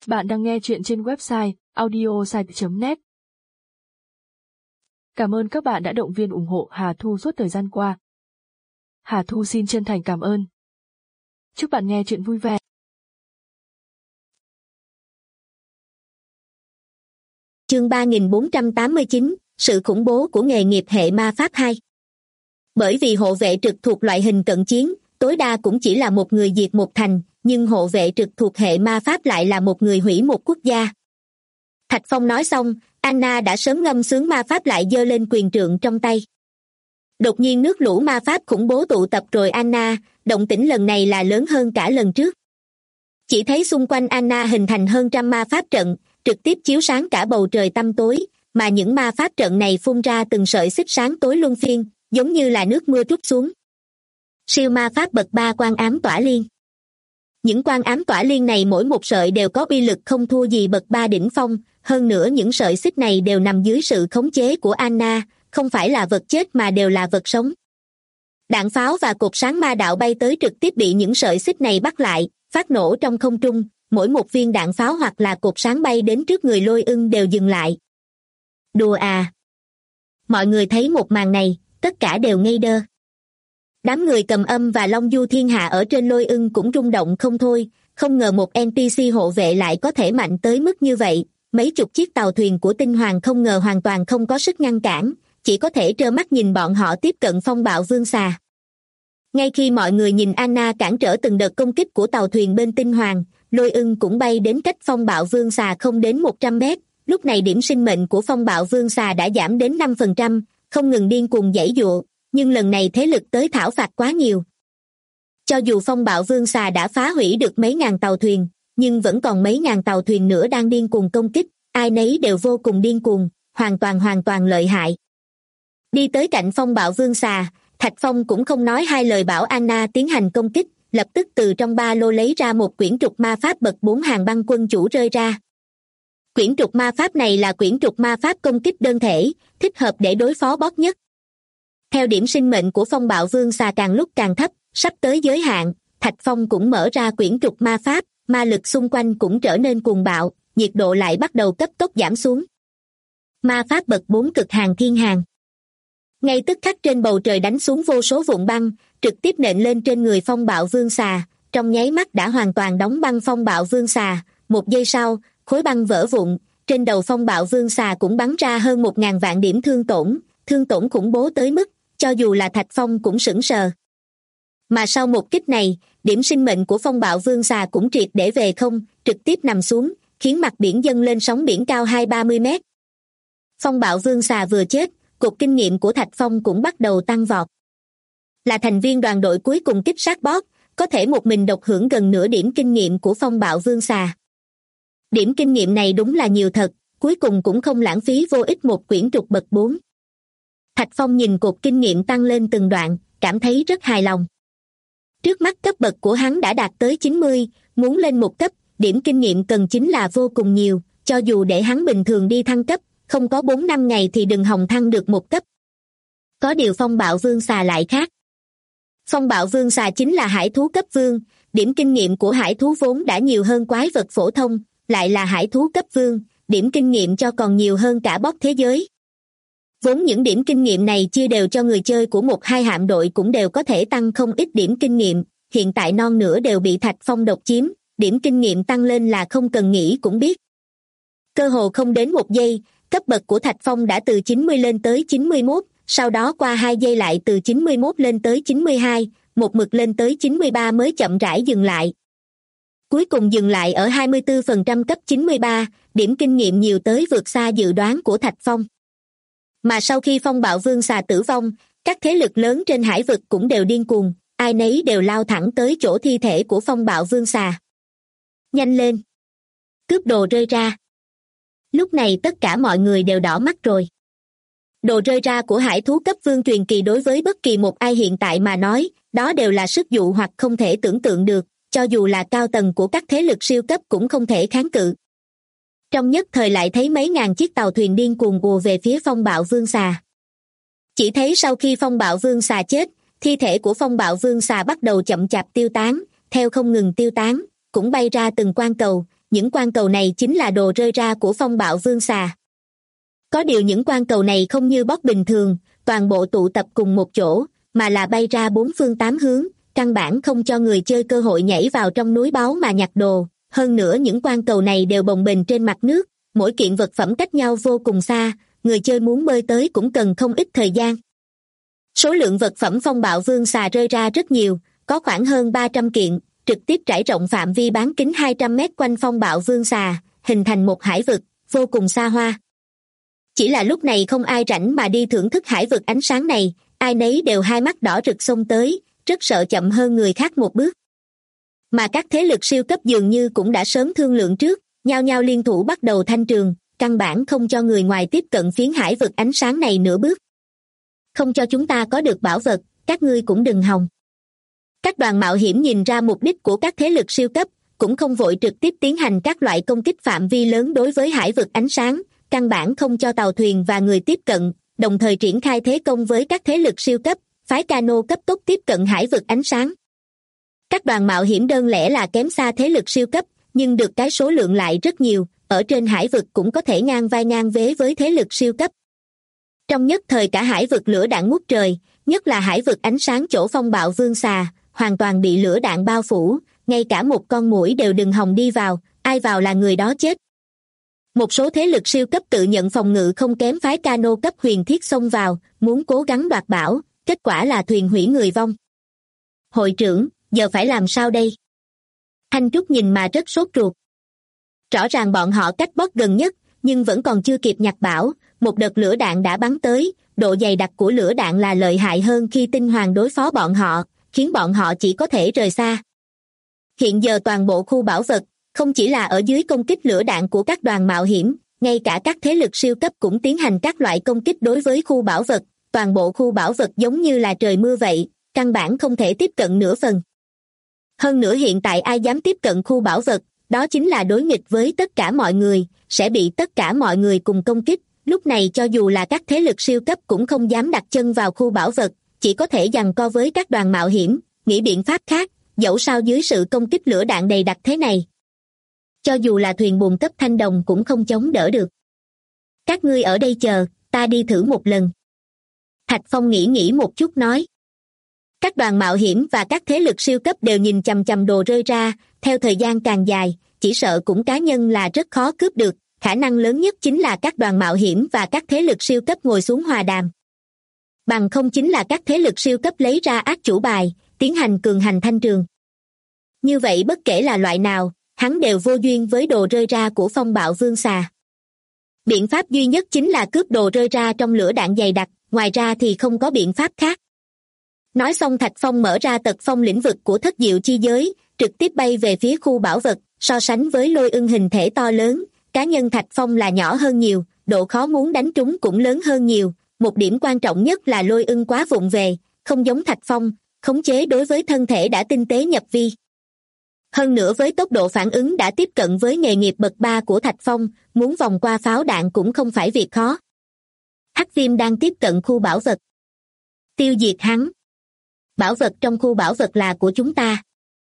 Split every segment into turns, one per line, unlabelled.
Bạn đang nghe chuyện trên website audiosite.net. Cảm ơn các bạn đã động viên ủng hộ Hà Thu suốt thời gian qua. Hà Thu xin chân thành cảm ơn. Chúc bạn nghe chuyện vui vẻ.
Chương 3489, sự khủng bố của nghề nghiệp hệ ma pháp 2. Bởi vì hộ vệ trực thuộc loại hình cận chiến, tối đa cũng chỉ là một người diệt một thành, nhưng hộ vệ trực thuộc hệ ma pháp lại là một người hủy một quốc gia. Thạch Phong nói xong, Anna đã sớm ngâm sướng ma pháp lại giơ lên quyền trượng trong tay. Đột nhiên nước lũ ma pháp khủng bố tụ tập rồi Anna, động tĩnh lần này là lớn hơn cả lần trước. Chỉ thấy xung quanh Anna hình thành hơn trăm ma pháp trận, trực tiếp chiếu sáng cả bầu trời tăm tối, mà những ma pháp trận này phun ra từng sợi xích sáng tối luân phiên, giống như là nước mưa trút xuống. Siêu ma pháp bậc 3 quan ám tỏa liên. Những quan ám tỏa liên này mỗi một sợi đều có uy lực không thua gì bậc 3 đỉnh phong, hơn nữa những sợi xích này đều nằm dưới sự khống chế của Anna, không phải là vật chết mà đều là vật sống. Đạn pháo và cột sáng ma đạo bay tới trực tiếp bị những sợi xích này bắt lại, phát nổ trong không trung, mỗi một viên đạn pháo hoặc là cột sáng bay đến trước người Lôi Ưng đều dừng lại. Đùa à! Mọi người thấy một màn này, tất cả đều ngây đơ. Đám người Cầm Âm và Long Du Thiên Hạ ở trên Lôi Ưng cũng rung động không thôi, không ngờ một NPC hộ vệ lại có thể mạnh tới mức như vậy, mấy chục chiếc tàu thuyền của Tinh Hoàng không ngờ hoàn toàn không có sức ngăn cản, chỉ có thể trơ mắt nhìn bọn họ tiếp cận phong bạo vương xà. Ngay khi mọi người nhìn Anna cản trở từng đợt công kích của tàu thuyền bên Tinh Hoàng, Lôi Ưng cũng bay đến cách phong bạo vương xà không đến 100 mét, lúc này điểm sinh mệnh của phong bạo vương xà đã giảm đến 5%, không ngừng điên cuồng giãy giụa, nhưng lần này thế lực tới thảo phạt quá nhiều. Cho dù phong bạo vương xà đã phá hủy được mấy ngàn tàu thuyền, nhưng vẫn còn mấy ngàn tàu thuyền nữa đang điên cuồng công kích, ai nấy đều vô cùng điên cuồng, hoàn toàn lợi hại. Đi tới cạnh phong bạo vương xà, Thạch Phong cũng không nói hai lời bảo Anna tiến hành công kích, lập tức từ trong ba lô lấy ra một quyển trục ma pháp bậc 4 hàng băng quân chủ rơi ra. Quyển trục ma pháp này là quyển trục ma pháp công kích đơn thể, thích hợp để đối phó boss nhất. Theo điểm sinh mệnh của phong bạo vương xà càng lúc càng thấp, sắp tới giới hạn, Thạch Phong cũng mở ra quyển trục ma pháp, ma lực xung quanh cũng trở nên cuồng bạo, nhiệt độ lại bắt đầu cấp tốc giảm xuống. Ma pháp bậc 4 cực hàng thiên hàng. Ngay tức khắc trên bầu trời đánh xuống vô số vụn băng, trực tiếp nện lên trên người phong bạo vương xà, trong nháy mắt đã hoàn toàn đóng băng phong bạo vương xà, một giây sau, khối băng vỡ vụn, trên đầu phong bạo vương xà cũng bắn ra hơn 1.000 vạn điểm thương tổn khủng bố tới mức, cho dù là Thạch Phong cũng sững sờ. Mà sau một kích này, điểm sinh mệnh của phong bạo vương xà cũng triệt để về không, trực tiếp nằm xuống, khiến mặt biển dâng lên sóng biển cao 20-30 mét. Phong bạo vương xà vừa chết, cột kinh nghiệm của Thạch Phong cũng bắt đầu tăng vọt. Là thành viên đoàn đội cuối cùng kích sát boss, có thể một mình độc hưởng gần nửa điểm kinh nghiệm của phong bạo vương xà. Điểm kinh nghiệm này đúng là nhiều thật, cuối cùng cũng không lãng phí vô ích một quyển trục bậc 4. Thạch Phong nhìn cột kinh nghiệm tăng lên từng đoạn, cảm thấy rất hài lòng. Trước mắt cấp bậc của hắn đã đạt tới 90, muốn lên một cấp, điểm kinh nghiệm cần chính là vô cùng nhiều, cho dù để hắn bình thường đi thăng cấp, không có 4-5 ngày thì đừng hòng thăng được một cấp. Có điều phong bạo vương xà lại khác. Phong bạo vương xà chính là hải thú cấp vương, điểm kinh nghiệm của hải thú vốn đã nhiều hơn quái vật phổ thông, lại là hải thú cấp vương, điểm kinh nghiệm cho còn nhiều hơn cả boss thế giới. Vốn những điểm kinh nghiệm này chia đều cho người chơi của 1-2 hạm đội cũng đều có thể tăng không ít điểm kinh nghiệm, hiện tại non nửa đều bị Thạch Phong độc chiếm, điểm kinh nghiệm tăng lên là không cần nghĩ cũng biết. Cơ hồ không đến một giây, cấp bậc của Thạch Phong đã từ 90 lên tới 91, sau đó qua 2 giây lại từ 91 lên tới 92, một mực lên tới 93 mới chậm rãi dừng lại. Cuối cùng dừng lại ở 24% cấp 93, điểm kinh nghiệm nhiều tới vượt xa dự đoán của Thạch Phong. Mà sau khi phong bạo vương xà tử vong, các thế lực lớn trên hải vực cũng đều điên cuồng, ai nấy đều lao thẳng tới chỗ thi thể của phong bạo vương xà. Nhanh lên! Cướp đồ rơi ra! Lúc này tất cả mọi người đều đỏ mắt rồi. Đồ rơi ra của hải thú cấp vương truyền kỳ đối với bất kỳ một ai hiện tại mà nói, đó đều là sức dụ hoặc không thể tưởng tượng được, cho dù là cao tầng của các thế lực siêu cấp cũng không thể kháng cự. Trong nhất thời lại thấy mấy ngàn chiếc tàu thuyền điên cuồng ùa về phía phong bạo vương xà. Chỉ thấy sau khi phong bạo vương xà chết, thi thể của phong bạo vương xà bắt đầu chậm chạp tiêu tán, theo không ngừng tiêu tán, cũng bay ra từng quan cầu, những quan cầu này chính là đồ rơi ra của phong bạo vương xà. Có điều những quan cầu này không như bóp bình thường, toàn bộ tụ tập cùng một chỗ, mà là bay ra bốn phương tám hướng, căn bản không cho người chơi cơ hội nhảy vào trong núi báu mà nhặt đồ. Hơn nữa những quan cầu này đều bồng bềnh trên mặt nước, mỗi kiện vật phẩm cách nhau vô cùng xa, người chơi muốn bơi tới cũng cần không ít thời gian. Số lượng vật phẩm phong bạo vương xà rơi ra rất nhiều, có khoảng hơn 300 kiện, trực tiếp trải rộng phạm vi bán kính 200 mét quanh phong bạo vương xà, hình thành một hải vực, vô cùng xa hoa. Chỉ là lúc này không ai rảnh mà đi thưởng thức hải vực ánh sáng này, ai nấy đều hai mắt đỏ rực xông tới, rất sợ chậm hơn người khác một bước. Mà các thế lực siêu cấp dường như cũng đã sớm thương lượng trước, nhao nhao liên thủ bắt đầu thanh trường, căn bản không cho người ngoài tiếp cận phiến hải vực ánh sáng này nửa bước. Không cho chúng ta có được bảo vật, các ngươi cũng đừng hòng. Các đoàn mạo hiểm nhìn ra mục đích của các thế lực siêu cấp, cũng không vội trực tiếp tiến hành các loại công kích phạm vi lớn đối với hải vực ánh sáng, căn bản không cho tàu thuyền và người tiếp cận, đồng thời triển khai thế công với các thế lực siêu cấp, phái cano cấp tốc tiếp cận hải vực ánh sáng. Các đoàn mạo hiểm đơn lẻ là kém xa thế lực siêu cấp, nhưng được cái số lượng lại rất nhiều, ở trên hải vực cũng có thể ngang vai ngang vế với thế lực siêu cấp. Trong nhất thời cả hải vực lửa đạn ngút trời, nhất là hải vực ánh sáng chỗ phong bạo vương xà, hoàn toàn bị lửa đạn bao phủ, ngay cả một con muỗi đều đừng hòng đi vào, ai vào là người đó chết. Một số thế lực siêu cấp tự nhận phòng ngự không kém phái cano cấp huyền thiết xông vào, muốn cố gắng đoạt bảo, kết quả là thuyền hủy người vong. Hội trưởng, giờ phải làm sao đây? Thanh Trúc nhìn mà rất sốt ruột. Rõ ràng bọn họ cách boss gần nhất, nhưng vẫn còn chưa kịp nhặt bảo, một đợt lửa đạn đã bắn tới, độ dày đặc của lửa đạn là lợi hại hơn khi tinh hoàng đối phó bọn họ, khiến bọn họ chỉ có thể rời xa. Hiện giờ toàn bộ khu bảo vật, không chỉ là ở dưới công kích lửa đạn của các đoàn mạo hiểm, ngay cả các thế lực siêu cấp cũng tiến hành các loại công kích đối với khu bảo vật, toàn bộ khu bảo vật giống như là trời mưa vậy, căn bản không thể tiếp cận nửa phần. Hơn nữa hiện tại ai dám tiếp cận khu bảo vật, đó chính là đối nghịch với tất cả mọi người, sẽ bị tất cả mọi người cùng công kích, lúc này cho dù là các thế lực siêu cấp cũng không dám đặt chân vào khu bảo vật, chỉ có thể giằng co với các đoàn mạo hiểm, nghĩ biện pháp khác, dẫu sao dưới sự công kích lửa đạn đầy đặc thế này. Cho dù là thuyền buồm cấp thanh đồng cũng không chống đỡ được. Các ngươi ở đây chờ, ta đi thử một lần. Thạch Phong nghĩ một chút nói. Các đoàn mạo hiểm và các thế lực siêu cấp đều nhìn chằm chằm đồ rơi ra, theo thời gian càng dài, chỉ sợ cũng cá nhân là rất khó cướp được, khả năng lớn nhất chính là các đoàn mạo hiểm và các thế lực siêu cấp ngồi xuống hòa đàm. Bằng không chính là các thế lực siêu cấp lấy ra ác chủ bài, tiến hành cường hành thanh trường. Như vậy bất kể là loại nào, hắn đều vô duyên với đồ rơi ra của phong bạo vương xà. Biện pháp duy nhất chính là cướp đồ rơi ra trong lửa đạn dày đặc, ngoài ra thì không có biện pháp khác. Nói xong Thạch Phong mở ra tật phong lĩnh vực của thất diệu chi giới, trực tiếp bay về phía khu bảo vật, so sánh với lôi ưng hình thể to lớn, cá nhân Thạch Phong là nhỏ hơn nhiều, độ khó muốn đánh trúng cũng lớn hơn nhiều, một điểm quan trọng nhất là lôi ưng quá vụng về, không giống Thạch Phong, khống chế đối với thân thể đã tinh tế nhập vi. Hơn nữa với tốc độ phản ứng đã tiếp cận với nghề nghiệp bậc 3 của Thạch Phong, muốn vòng qua pháo đạn cũng không phải việc khó. Hắc Viêm đang tiếp cận khu bảo vật. Tiêu diệt hắn. Bảo vật trong khu bảo vật là của chúng ta.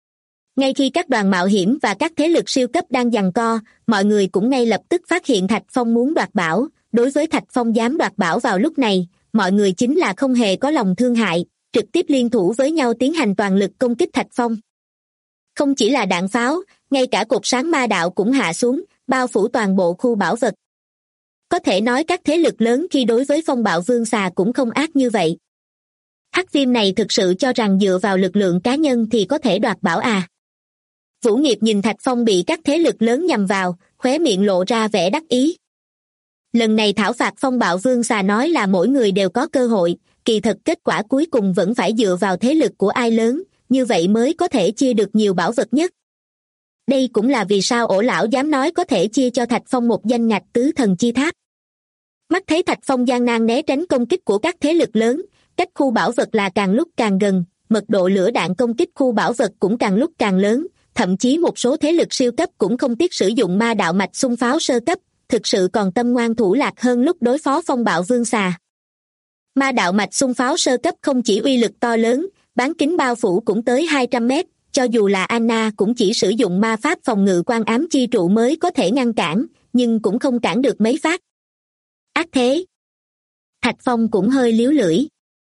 Ngay khi các đoàn mạo hiểm và các thế lực siêu cấp đang giằng co, mọi người cũng ngay lập tức phát hiện Thạch Phong muốn đoạt bảo. Đối với Thạch Phong dám đoạt bảo vào lúc này, mọi người chính là không hề có lòng thương hại, trực tiếp liên thủ với nhau tiến hành toàn lực công kích Thạch Phong. Không chỉ là đạn pháo, ngay cả cột sáng ma đạo cũng hạ xuống, bao phủ toàn bộ khu bảo vật. Có thể nói các thế lực lớn khi đối với phong bạo vương xà cũng không ác như vậy. Hắc Viêm này thực sự cho rằng dựa vào lực lượng cá nhân thì có thể đoạt bảo à. Vũ Nghiệp nhìn Thạch Phong bị các thế lực lớn nhằm vào, khóe miệng lộ ra vẻ đắc ý. Lần này thảo phạt phong bạo vương xà nói là mỗi người đều có cơ hội, kỳ thật kết quả cuối cùng vẫn phải dựa vào thế lực của ai lớn, như vậy mới có thể chia được nhiều bảo vật nhất. Đây cũng là vì sao ổ lão dám nói có thể chia cho Thạch Phong một danh ngạch tứ thần chi tháp. Mắt thấy Thạch Phong gian nan né tránh công kích của các thế lực lớn, cách khu bảo vật là càng lúc càng gần, mật độ lửa đạn công kích khu bảo vật cũng càng lúc càng lớn, thậm chí một số thế lực siêu cấp cũng không tiếc sử dụng ma đạo mạch xung pháo sơ cấp, thực sự còn tâm ngoan thủ lạc hơn lúc đối phó phong bạo vương xà. Ma đạo mạch xung pháo sơ cấp không chỉ uy lực to lớn, bán kính bao phủ cũng tới 200 mét, cho dù là Anna cũng chỉ sử dụng ma pháp phòng ngự quan ám chi trụ mới có thể ngăn cản, nhưng cũng không cản được mấy phát. Ác thế! Thạch Phong cũng hơi líu lưỡi.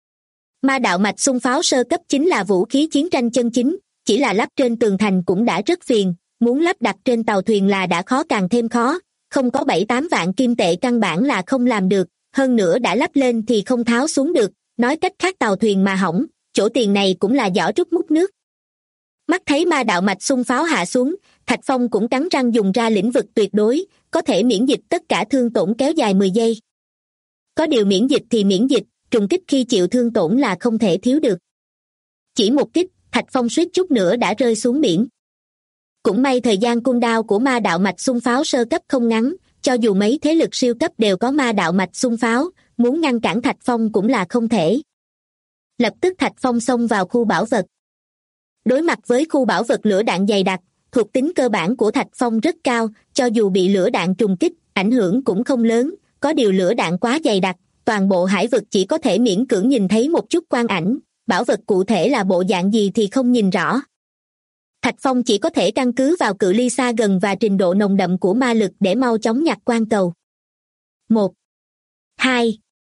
Ma đạo mạch xung pháo sơ cấp chính là vũ khí chiến tranh chân chính, chỉ là lắp trên tường thành cũng đã rất phiền, muốn lắp đặt trên tàu thuyền là đã khó càng thêm khó, không có 7-8 vạn kim tệ căn bản là không làm được, hơn nữa đã lắp lên thì không tháo xuống được, nói cách khác tàu thuyền mà hỏng, chỗ tiền này cũng là giỏ trút múc nước. Mắt thấy ma đạo mạch xung pháo hạ xuống, Thạch Phong cũng cắn răng dùng ra lĩnh vực tuyệt đối, có thể miễn dịch tất cả thương tổn kéo dài 10 giây. Có điều miễn dịch thì miễn dịch, trùng kích khi chịu thương tổn là không thể thiếu được. Chỉ một kích, Thạch Phong suýt chút nữa đã rơi xuống biển. Cũng may thời gian cooldown của ma đạo mạch xung pháo sơ cấp không ngắn, cho dù mấy thế lực siêu cấp đều có ma đạo mạch xung pháo, muốn ngăn cản Thạch Phong cũng là không thể. Lập tức Thạch Phong xông vào khu bảo vật. Đối mặt với khu bảo vật lửa đạn dày đặc, thuộc tính cơ bản của Thạch Phong rất cao, cho dù bị lửa đạn trùng kích, ảnh hưởng cũng không lớn, có điều lửa đạn quá dày đặc, toàn bộ hải vực chỉ có thể miễn cưỡng nhìn thấy một chút quang ảnh, bảo vật cụ thể là bộ dạng gì thì không nhìn rõ. Thạch Phong chỉ có thể căn cứ vào cự ly xa gần và trình độ nồng đậm của ma lực để mau chóng nhặt quan cầu. 1, 2,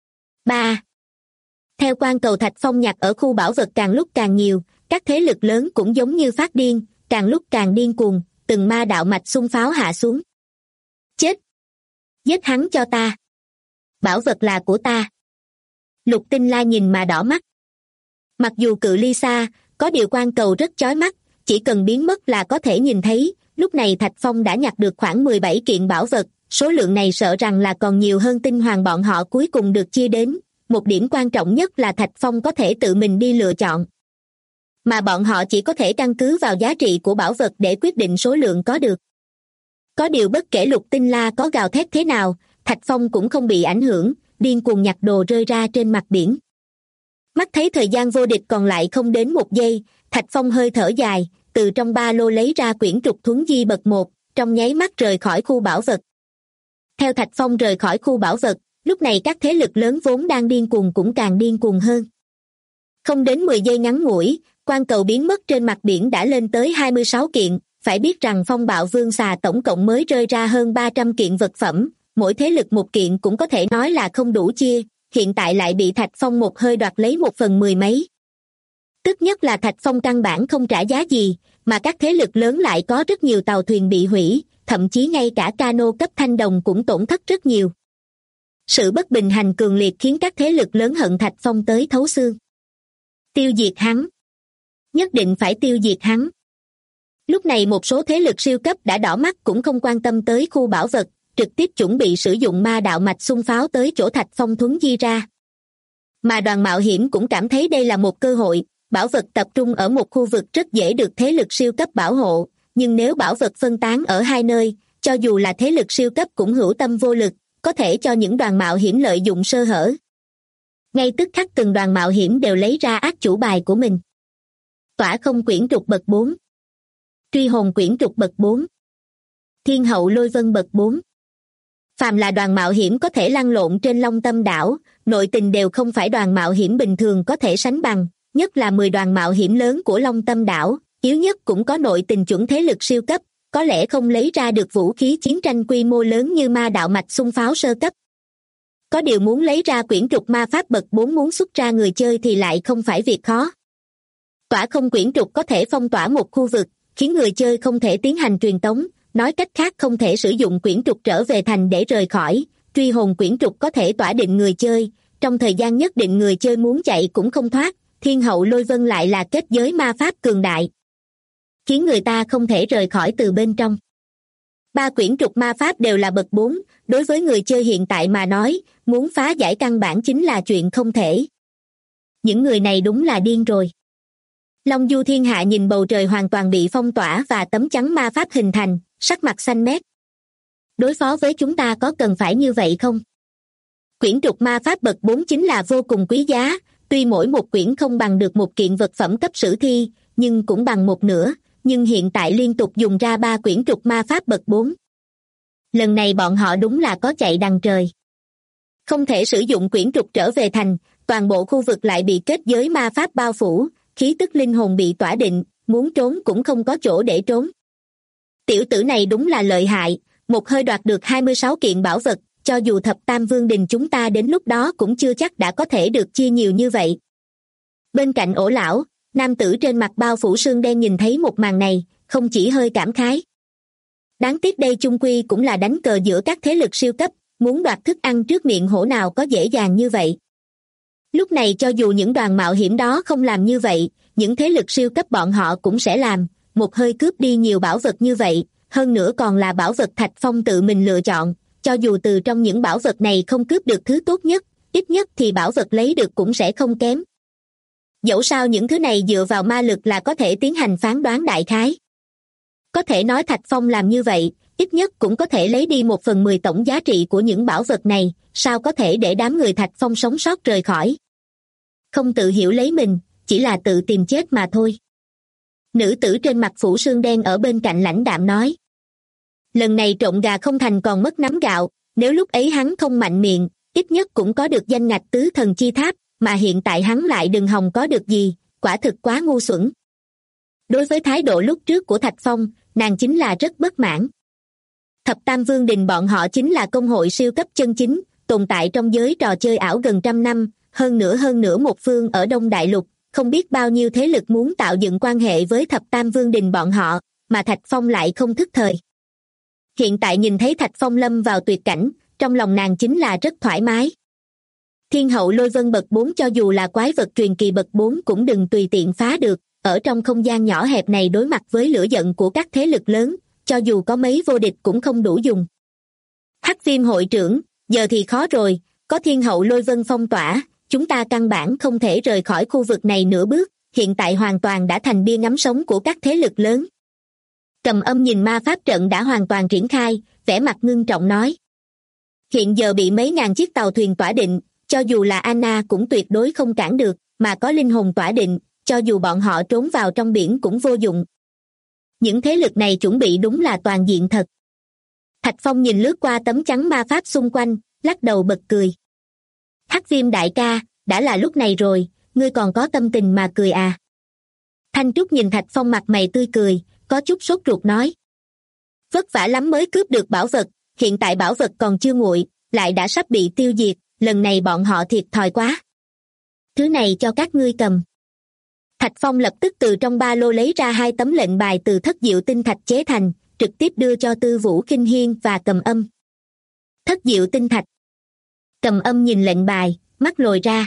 3. Theo quan cầu Thạch Phong nhặt ở khu bảo vật càng lúc càng nhiều, các thế lực lớn cũng giống như phát điên, càng lúc càng điên cuồng, từng ma đạo mạch xung pháo hạ xuống. Chết! Giết hắn cho ta! Bảo vật là của ta! Lục Tinh La nhìn mà đỏ mắt. Mặc dù cự ly xa, có điều quan cầu rất chói mắt, chỉ cần biến mất là có thể nhìn thấy, lúc này Thạch Phong đã nhặt được khoảng 17 kiện bảo vật, số lượng này sợ rằng là còn nhiều hơn tinh hoàng bọn họ cuối cùng được chia đến, một điểm quan trọng nhất là Thạch Phong có thể tự mình đi lựa chọn. Mà bọn họ chỉ có thể căn cứ vào giá trị của bảo vật để quyết định số lượng có được. Có điều bất kể Lục Tinh La có gào thét thế nào, Thạch Phong cũng không bị ảnh hưởng, điên cuồng nhặt đồ rơi ra trên mặt biển. Mắt thấy thời gian vô địch còn lại không đến 1 giây, Thạch Phong hơi thở dài, từ trong ba lô lấy ra quyển trục thuấn di bậc 1, trong nháy mắt rời khỏi khu bảo vật. Theo Thạch Phong rời khỏi khu bảo vật, lúc này các thế lực lớn vốn đang điên cuồng cũng càng điên cuồng hơn. Không đến 10 giây ngắn ngủi, quan cầu biến mất trên mặt biển đã lên tới 26 kiện, phải biết rằng phong bạo vương xà tổng cộng mới rơi ra hơn 300 kiện vật phẩm, mỗi thế lực một kiện cũng có thể nói là không đủ chia, hiện tại lại bị Thạch Phong một hơi đoạt lấy 1/10 mấy. Tức nhất là Thạch Phong căn bản không trả giá gì, mà các thế lực lớn lại có rất nhiều tàu thuyền bị hủy, thậm chí ngay cả cano cấp thanh đồng cũng tổn thất rất nhiều. Sự bất bình hành cường liệt khiến các thế lực lớn hận Thạch Phong tới thấu xương. Tiêu diệt hắn. Nhất định phải tiêu diệt hắn. Lúc này một số thế lực siêu cấp đã đỏ mắt cũng không quan tâm tới khu bảo vật, trực tiếp chuẩn bị sử dụng ma đạo mạch xung pháo tới chỗ Thạch Phong thuấn di ra. Mà đoàn mạo hiểm cũng cảm thấy đây là một cơ hội, bảo vật tập trung ở một khu vực rất dễ được thế lực siêu cấp bảo hộ, nhưng nếu bảo vật phân tán ở hai nơi, cho dù là thế lực siêu cấp cũng hữu tâm vô lực, có thể cho những đoàn mạo hiểm lợi dụng sơ hở. Ngay tức khắc từng đoàn mạo hiểm đều lấy ra ác chủ bài của mình. Tỏa không quyển trục bậc 4. Truy hồn quyển trục bậc 4. Thiên hậu lôi vân bậc 4. Phàm là đoàn mạo hiểm có thể lăn lộn trên Long Tâm đảo, nội tình đều không phải đoàn mạo hiểm bình thường có thể sánh bằng, nhất là 10 đoàn mạo hiểm lớn của Long Tâm đảo, yếu nhất cũng có nội tình chuẩn thế lực siêu cấp, có lẽ không lấy ra được vũ khí chiến tranh quy mô lớn như ma đạo mạch xung pháo sơ cấp. Có điều muốn lấy ra quyển trục ma pháp bậc 4 muốn xuất ra người chơi thì lại không phải việc khó. Tỏa không quyển trục có thể phong tỏa một khu vực, khiến người chơi không thể tiến hành truyền tống, nói cách khác không thể sử dụng quyển trục trở về thành để rời khỏi. Truy hồn quyển trục có thể tỏa định người chơi, trong thời gian nhất định người chơi muốn chạy cũng không thoát. Thiên hậu lôi vân lại là kết giới ma pháp cường đại, khiến người ta không thể rời khỏi từ bên trong. 3 quyển trục ma pháp đều là bậc 4, đối với người chơi hiện tại mà nói, muốn phá giải căn bản chính là chuyện không thể. Những người này đúng là điên rồi. Long Du Thiên Hạ nhìn bầu trời hoàn toàn bị phong tỏa và tấm chắn ma pháp hình thành, sắc mặt xanh mét. Đối phó với chúng ta có cần phải như vậy không? Quyển trục ma pháp bậc 4 chính là vô cùng quý giá, tuy mỗi một quyển không bằng được một kiện vật phẩm cấp sử thi, nhưng cũng bằng một nửa, nhưng hiện tại liên tục dùng ra 3 quyển trục ma pháp bậc 4. Lần này bọn họ đúng là có chạy đằng trời. Không thể sử dụng quyển trục trở về thành, toàn bộ khu vực lại bị kết giới ma pháp bao phủ, khí tức linh hồn bị tỏa định, muốn trốn cũng không có chỗ để trốn. Tiểu tử này đúng là lợi hại, một hơi đoạt được 26 kiện bảo vật, cho dù thập tam vương đình chúng ta đến lúc đó cũng chưa chắc đã có thể được chia nhiều như vậy. Bên cạnh ổ lão, nam tử trên mặt bao phủ sương đen nhìn thấy một màn này, không chỉ hơi cảm khái. Đáng tiếc đây chung quy cũng là đánh cờ giữa các thế lực siêu cấp, muốn đoạt thức ăn trước miệng hổ nào có dễ dàng như vậy. Lúc này cho dù những đoàn mạo hiểm đó không làm như vậy, những thế lực siêu cấp bọn họ cũng sẽ làm, một hơi cướp đi nhiều bảo vật như vậy, hơn nữa còn là bảo vật Thạch Phong tự mình lựa chọn, cho dù từ trong những bảo vật này không cướp được thứ tốt nhất, ít nhất thì bảo vật lấy được cũng sẽ không kém. Dẫu sao những thứ này dựa vào ma lực là có thể tiến hành phán đoán đại khái. Có thể nói Thạch Phong làm như vậy, ít nhất cũng có thể lấy đi 1/10 tổng giá trị của những bảo vật này, sao có thể để đám người Thạch Phong sống sót rời khỏi. Không tự hiểu lấy mình, chỉ là tự tìm chết mà thôi. Nữ tử trên mặt phủ sương đen ở bên cạnh lãnh đạm nói. Lần này trộn gà không thành còn mất nắm gạo, nếu lúc ấy hắn không mạnh miệng, ít nhất cũng có được danh ngạch tứ thần chi tháp, mà hiện tại hắn lại đừng hòng có được gì, quả thực quá ngu xuẩn. Đối với thái độ lúc trước của Thạch Phong, nàng chính là rất bất mãn. Thập tam vương đình bọn họ chính là công hội siêu cấp chân chính, tồn tại trong giới trò chơi ảo gần trăm năm, hơn nữa một phương ở Đông Đại Lục, không biết bao nhiêu thế lực muốn tạo dựng quan hệ với thập tam vương đình bọn họ, mà Thạch Phong lại không thức thời. Hiện tại nhìn thấy Thạch Phong lâm vào tuyệt cảnh, trong lòng nàng chính là rất thoải mái. Thiên hậu lôi vân bậc 4 cho dù là quái vật truyền kỳ bậc 4 cũng đừng tùy tiện phá được, ở trong không gian nhỏ hẹp này đối mặt với lửa giận của các thế lực lớn, cho dù có mấy vô địch cũng không đủ dùng. Hắc Viêm hội trưởng, giờ thì khó rồi, có thiên hậu lôi vân phong tỏa, chúng ta căn bản không thể rời khỏi khu vực này nửa bước, hiện tại hoàn toàn đã thành bia ngắm sống của các thế lực lớn. Cầm Âm nhìn ma pháp trận đã hoàn toàn triển khai, vẻ mặt ngưng trọng nói. Hiện giờ bị mấy ngàn chiếc tàu thuyền tỏa định, cho dù là Anna cũng tuyệt đối không cản được, mà có linh hồn tỏa định, cho dù bọn họ trốn vào trong biển cũng vô dụng. Những thế lực này chuẩn bị đúng là toàn diện thật. Thạch Phong nhìn lướt qua tấm chắn ma pháp xung quanh, lắc đầu bật cười. Hắc Viêm đại ca, đã là lúc này rồi, ngươi còn có tâm tình mà cười à? Thanh Trúc nhìn Thạch Phong mặt mày tươi cười, có chút sốt ruột nói. Vất vả lắm mới cướp được bảo vật, hiện tại bảo vật còn chưa nguội, lại đã sắp bị tiêu diệt, lần này bọn họ thiệt thòi quá. Thứ này cho các ngươi cầm. Thạch Phong lập tức từ trong ba lô lấy ra 2 tấm lệnh bài từ thất diệu tinh thạch chế thành, trực tiếp đưa cho Tư Vũ Kinh Hiên và Cầm Âm. Thất diệu tinh thạch. Cầm Âm nhìn lệnh bài, mắt lồi ra.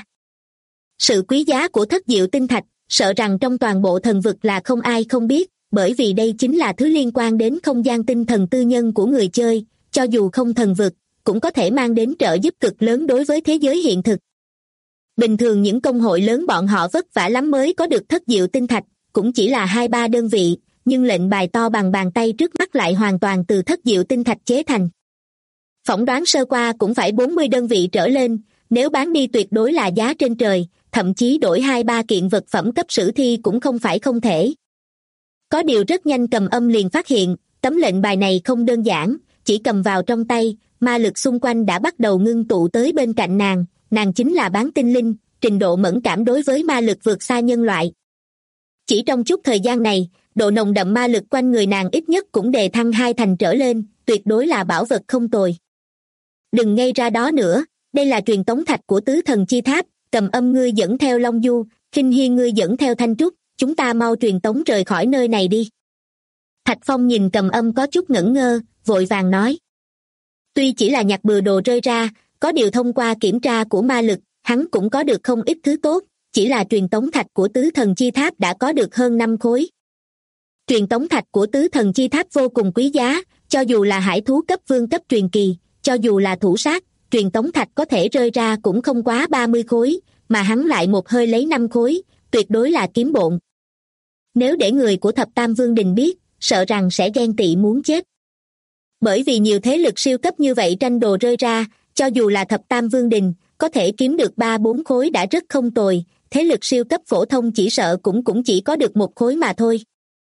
Sự quý giá của thất diệu tinh thạch, sợ rằng trong toàn bộ thần vực là không ai không biết, bởi vì đây chính là thứ liên quan đến không gian tinh thần tư nhân của người chơi, cho dù không thần vực, cũng có thể mang đến trợ giúp cực lớn đối với thế giới hiện thực. Bình thường những công hội lớn bọn họ vất vả lắm mới có được thất diệu tinh thạch, cũng chỉ là 2-3 đơn vị, nhưng lệnh bài to bằng bàn tay trước mắt lại hoàn toàn từ thất diệu tinh thạch chế thành. Phỏng đoán sơ qua cũng phải 40 đơn vị trở lên, nếu bán đi tuyệt đối là giá trên trời, thậm chí đổi 2-3 kiện vật phẩm cấp sử thi cũng không phải không thể. Có điều rất nhanh Cầm Âm liền phát hiện, tấm lệnh bài này không đơn giản, chỉ cầm vào trong tay, ma lực xung quanh đã bắt đầu ngưng tụ tới bên cạnh nàng chính là bán tinh linh, trình độ mẫn cảm đối với ma lực vượt xa nhân loại. Chỉ trong chút thời gian này, độ nồng đậm ma lực quanh người nàng ít nhất cũng đề thăng 2 thành trở lên, tuyệt đối là bảo vật không tồi. Đừng ngây ra đó nữa, đây là truyền tống thạch của tứ thần chi tháp, Cầm Âm ngươi dẫn theo Long Du, Kinh Hiên ngươi dẫn theo Thanh Trúc, chúng ta mau truyền tống rời khỏi nơi này đi. Thạch Phong nhìn Cầm Âm có chút ngẩn ngơ, vội vàng nói. Tuy chỉ là nhặt bừa đồ rơi ra, có điều thông qua kiểm tra của ma lực, hắn cũng có được không ít thứ tốt, chỉ là truyền tống thạch của tứ thần chi tháp đã có được hơn 5 khối. Truyền tống thạch của tứ thần chi tháp vô cùng quý giá, cho dù là hải thú cấp vương cấp truyền kỳ, cho dù là thủ sát, truyền tống thạch có thể rơi ra cũng không quá 30 khối, mà hắn lại một hơi lấy 5 khối, tuyệt đối là kiếm bộn. Nếu để người của thập tam vương đình biết, sợ rằng sẽ ghen tị muốn chết. Bởi vì nhiều thế lực siêu cấp như vậy tranh đồ rơi ra, cho dù là thập tam vương đình, có thể kiếm được 3-4 khối đã rất không tồi, thế lực siêu cấp phổ thông chỉ sợ cũng chỉ có được 1 khối mà thôi.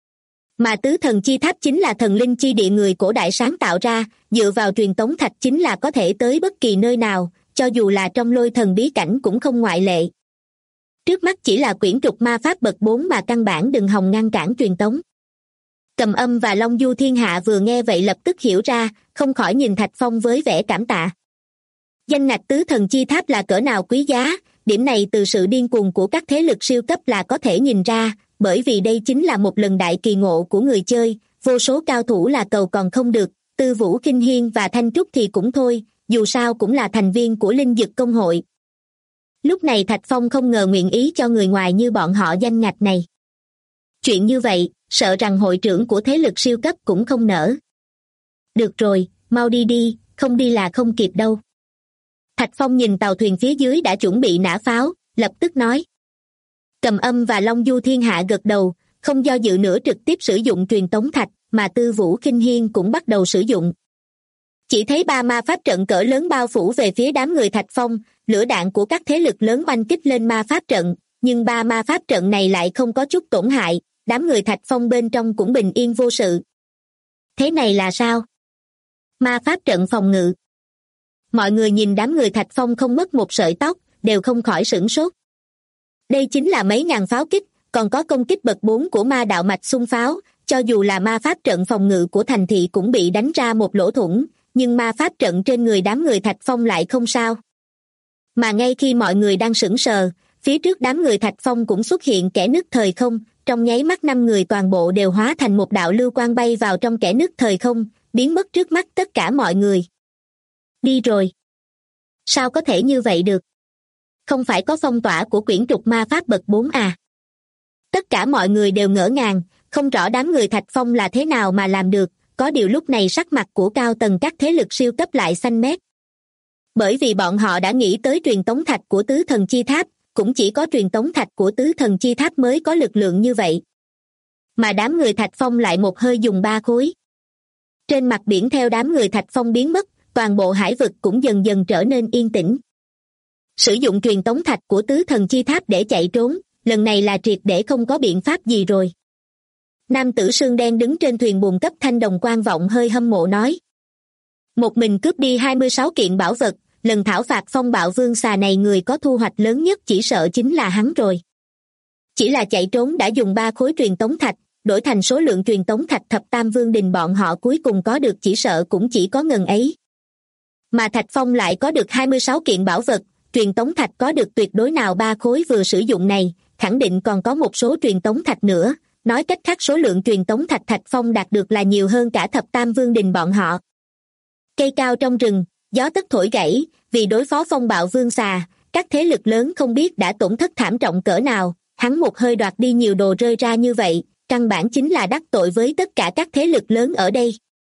Mà tứ thần chi tháp chính là thần linh chi địa người cổ đại sáng tạo ra, dựa vào truyền tống thạch chính là có thể tới bất kỳ nơi nào, cho dù là trong lôi thần bí cảnh cũng không ngoại lệ. Trước mắt chỉ là quyển trục ma pháp bậc 4 mà căn bản đừng hòng ngăn cản truyền tống. Cầm Âm và Long Du Thiên Hạ vừa nghe vậy lập tức hiểu ra, không khỏi nhìn Thạch Phong với vẻ cảm tạ. Danh ngạch tứ thần chi tháp là cỡ nào quý giá, điểm này từ sự điên cuồng của các thế lực siêu cấp là có thể nhìn ra, bởi vì đây chính là một lần đại kỳ ngộ của người chơi, vô số cao thủ là cầu còn không được, Tư Vũ Kinh Hiên và Thanh Trúc thì cũng thôi, dù sao cũng là thành viên của Linh Dực Công hội. Lúc này Thạch Phong không ngờ nguyện ý cho người ngoài như bọn họ danh ngạch này. Chuyện như vậy, sợ rằng hội trưởng của thế lực siêu cấp cũng không nỡ. Được rồi, mau đi đi, không đi là không kịp đâu. Thạch Phong nhìn tàu thuyền phía dưới đã chuẩn bị nã pháo, lập tức nói. Cầm Âm và Long Du Thiên Hạ gật đầu, không do dự nữa trực tiếp sử dụng truyền tống thạch, mà Tư Vũ Kinh Hiên cũng bắt đầu sử dụng. Chỉ thấy 3 ma pháp trận cỡ lớn bao phủ về phía đám người Thạch Phong, lửa đạn của các thế lực lớn oanh kích lên ma pháp trận, nhưng 3 ma pháp trận này lại không có chút tổn hại, đám người Thạch Phong bên trong cũng bình yên vô sự. Thế này là sao? Ma pháp trận phòng ngự. Mọi người nhìn đám người Thạch Phong không mất một sợi tóc, đều không khỏi sửng sốt. Đây chính là mấy ngàn pháo kích, còn có công kích bậc 4 của ma đạo mạch xung pháo, cho dù là ma pháp trận phòng ngự của thành thị cũng bị đánh ra một lỗ thủng, nhưng ma pháp trận trên người đám người Thạch Phong lại không sao. Mà ngay khi mọi người đang sững sờ, phía trước đám người Thạch Phong cũng xuất hiện kẽ nứt thời không, trong nháy mắt 5 người toàn bộ đều hóa thành một đạo lưu quang bay vào trong kẽ nứt thời không, biến mất trước mắt tất cả mọi người. Đi rồi. Sao có thể như vậy được? Không phải có phong tỏa của quyển trục ma pháp bậc 4 à? Tất cả mọi người đều ngỡ ngàng, không rõ đám người Thạch Phong là thế nào mà làm được, có điều lúc này sắc mặt của cao tầng các thế lực siêu cấp lại xanh mét. Bởi vì bọn họ đã nghĩ tới truyền tống thạch của tứ thần chi tháp, cũng chỉ có truyền tống thạch của tứ thần chi tháp mới có lực lượng như vậy. Mà đám người Thạch Phong lại một hơi dùng 3 khối. Trên mặt biển theo đám người Thạch Phong biến mất, toàn bộ hải vực cũng dần dần trở nên yên tĩnh. Sử dụng truyền tống thạch của tứ thần chi tháp để chạy trốn, lần này là triệt để không có biện pháp gì rồi. Nam tử xương đen đứng trên thuyền buồm cấp thanh đồng quan vọng hơi hâm mộ nói. Một mình cướp đi 26 kiện bảo vật, lần thảo phạt phong bạo vương xà này người có thu hoạch lớn nhất chỉ sợ chính là hắn rồi. Chỉ là chạy trốn đã dùng 3 khối truyền tống thạch, đổi thành số lượng truyền tống thạch thập tam vương đình bọn họ cuối cùng có được chỉ sợ cũng chỉ có ngần ấy. Mà Thạch Phong lại có được 26 kiện bảo vật, truyền tống thạch có được tuyệt đối nào 3 khối vừa sử dụng này, khẳng định còn có một số truyền tống thạch nữa, nói cách khác số lượng truyền tống thạch Thạch Phong đạt được là nhiều hơn cả thập tam vương đình bọn họ. Cây cao trong rừng, gió tức thổi gãy, vì đối phó phong bạo vương xà, các thế lực lớn không biết đã tổn thất thảm trọng cỡ nào, hắn một hơi đoạt đi nhiều đồ rơi ra như vậy, căn bản chính là đắc tội với tất cả các thế lực lớn ở đây.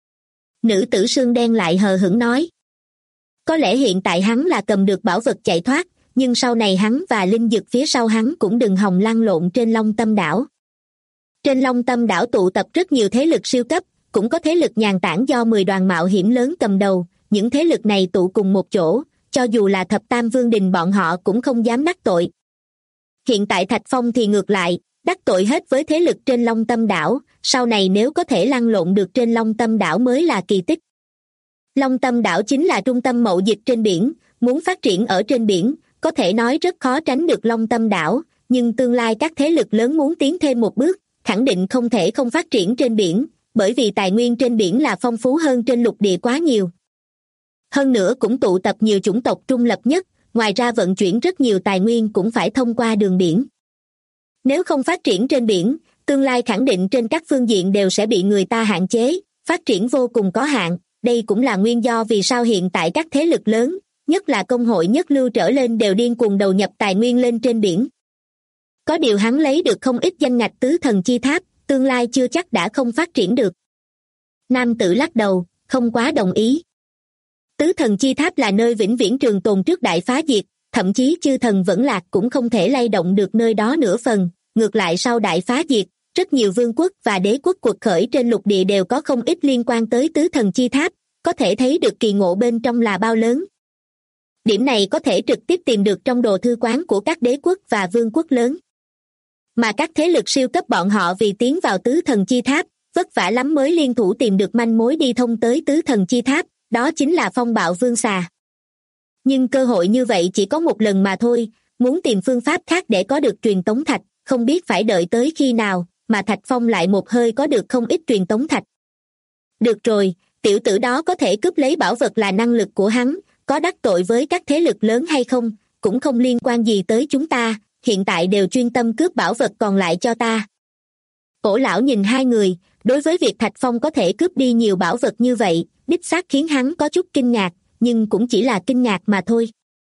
Nữ tử xương đen lại hờ hững nói. Có lẽ hiện tại hắn là cầm được bảo vật chạy thoát, nhưng sau này hắn và linh dực phía sau hắn cũng đừng hòng lăn lộn trên Long Tâm đảo. Trên Long Tâm đảo tụ tập rất nhiều thế lực siêu cấp, cũng có thế lực nhàn tản do 10 đoàn mạo hiểm lớn cầm đầu, những thế lực này tụ cùng một chỗ, cho dù là thập tam vương đình bọn họ cũng không dám đắc tội. Hiện tại Thạch Phong thì ngược lại, đắc tội hết với thế lực trên Long Tâm đảo, sau này nếu có thể lăn lộn được trên Long Tâm đảo mới là kỳ tích. Long Tâm đảo chính là trung tâm mậu dịch trên biển, muốn phát triển ở trên biển, có thể nói rất khó tránh được Long Tâm đảo, nhưng tương lai các thế lực lớn muốn tiến thêm một bước, khẳng định không thể không phát triển trên biển, bởi vì tài nguyên trên biển là phong phú hơn trên lục địa quá nhiều. Hơn nữa cũng tụ tập nhiều chủng tộc trung lập nhất, ngoài ra vận chuyển rất nhiều tài nguyên cũng phải thông qua đường biển. Nếu không phát triển trên biển, tương lai khẳng định trên các phương diện đều sẽ bị người ta hạn chế, phát triển vô cùng có hạn, đây cũng là nguyên do vì sao hiện tại các thế lực lớn, nhất là công hội nhất lưu trở lên đều điên cuồng đầu nhập tài nguyên lên trên biển. Có điều hắn lấy được không ít danh ngạch tứ thần chi tháp, tương lai chưa chắc đã không phát triển được. Nam tử lắc đầu, không quá đồng ý. Tứ thần chi tháp là nơi vĩnh viễn trường tồn trước đại phá diệt, thậm chí chư thần vẫn lạc cũng không thể lay động được nơi đó nửa phần, ngược lại sau đại phá diệt, rất nhiều vương quốc và đế quốc cuộc khởi trên lục địa đều có không ít liên quan tới tứ thần chi tháp, có thể thấy được kỳ ngộ bên trong là bao lớn. Điểm này có thể trực tiếp tìm được trong đồ thư quán của các đế quốc và vương quốc lớn. Mà các thế lực siêu cấp bọn họ vì tiến vào tứ thần chi tháp, vất vả lắm mới liên thủ tìm được manh mối đi thông tới tứ thần chi tháp, đó chính là phong bạo vương xà. Nhưng cơ hội như vậy chỉ có một lần mà thôi, muốn tìm phương pháp khác để có được truyền tống thạch, không biết phải đợi tới khi nào, mà Thạch Phong lại một hơi có được không ít truyền tống thạch. Được rồi, tiểu tử đó có thể cướp lấy bảo vật là năng lực của hắn, có đắc tội với các thế lực lớn hay không, cũng không liên quan gì tới chúng ta, hiện tại đều chuyên tâm cướp bảo vật còn lại cho ta. Cổ lão nhìn hai người, đối với việc Thạch Phong có thể cướp đi nhiều bảo vật như vậy, đích xác khiến hắn có chút kinh ngạc, nhưng cũng chỉ là kinh ngạc mà thôi.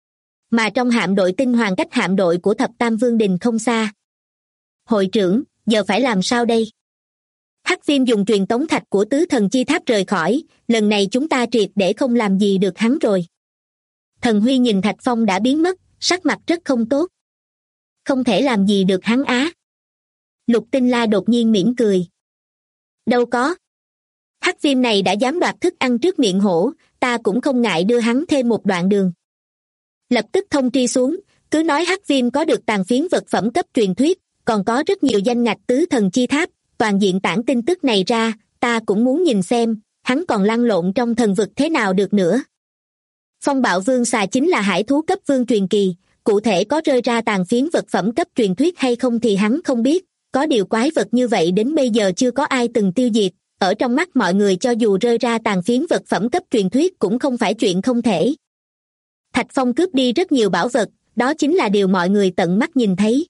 Mà trong hạm đội tinh hoàng cách hạm đội của Thập Tam Vương Đình không xa. Hội trưởng, giờ phải làm sao đây? Hắc Viêm dùng truyền tống thạch của tứ thần chi tháp rời khỏi, lần này chúng ta triệt để không làm gì được hắn rồi. Thần Huy nhìn Thạch Phong đã biến mất, sắc mặt rất không tốt. Không thể làm gì được hắn á. Lục Tinh La đột nhiên mỉm cười. Đâu có. Hắc Viêm này đã dám đoạt thức ăn trước miệng hổ, ta cũng không ngại đưa hắn thêm một đoạn đường. Lập tức thông tri xuống, cứ nói Hắc Viêm có được tàn phiến vật phẩm cấp truyền thuyết, còn có rất nhiều danh ngạch tứ thần chi tháp, toàn diện tản tin tức này ra, ta cũng muốn nhìn xem, hắn còn lăn lộn trong thần vực thế nào được nữa. Phong Bạo Vương xà chính là hải thú cấp vương truyền kỳ, cụ thể có rơi ra tàn phiến vật phẩm cấp truyền thuyết hay không thì hắn không biết, có điều quái vật như vậy đến bây giờ chưa có ai từng tiêu diệt, ở trong mắt mọi người cho dù rơi ra tàn phiến vật phẩm cấp truyền thuyết cũng không phải chuyện không thể. Thạch Phong cướp đi rất nhiều bảo vật, đó chính là điều mọi người tận mắt nhìn thấy.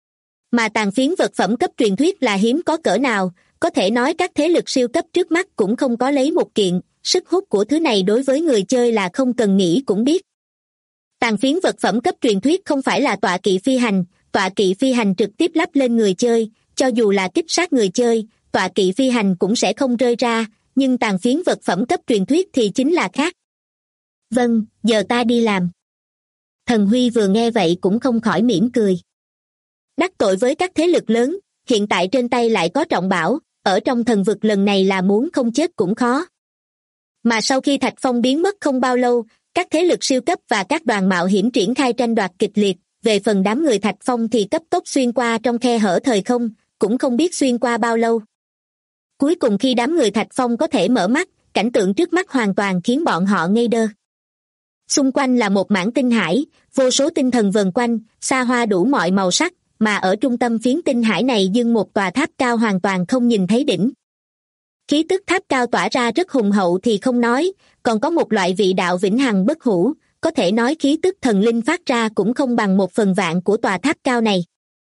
Mà tàn phiến vật phẩm cấp truyền thuyết là hiếm có cỡ nào, có thể nói các thế lực siêu cấp trước mắt cũng không có lấy một kiện, sức hút của thứ này đối với người chơi là không cần nghĩ cũng biết. Tàn phiến vật phẩm cấp truyền thuyết không phải là tọa kỵ phi hành trực tiếp lắp lên người chơi, cho dù là kích sát người chơi, tọa kỵ phi hành cũng sẽ không rơi ra, nhưng tàn phiến vật phẩm cấp truyền thuyết thì chính là khác. Vâng, giờ ta đi làm. Thần Huy vừa nghe vậy cũng không khỏi mỉm cười. Đắc tội với các thế lực lớn, hiện tại trên tay lại có trọng bảo, ở trong thần vực lần này là muốn không chết cũng khó. Mà sau khi Thạch Phong biến mất không bao lâu, các thế lực siêu cấp và các đoàn mạo hiểm triển khai tranh đoạt kịch liệt, về phần đám người Thạch Phong thì cấp tốc xuyên qua trong khe hở thời không, cũng không biết xuyên qua bao lâu. Cuối cùng khi đám người Thạch Phong có thể mở mắt, cảnh tượng trước mắt hoàn toàn khiến bọn họ ngây đơ. Xung quanh là một mảng tinh hải, vô số tinh thần vần quanh, xa hoa đủ mọi màu sắc, mà ở trung tâm phiến tinh hải này dưng một tòa tháp cao hoàn toàn không nhìn thấy đỉnh. Khí tức tháp cao tỏa ra rất hùng hậu thì không nói, còn có một loại vị đạo vĩnh hằng bất hủ, có thể nói khí tức thần linh phát ra cũng không bằng 1/1000 của tòa tháp cao này.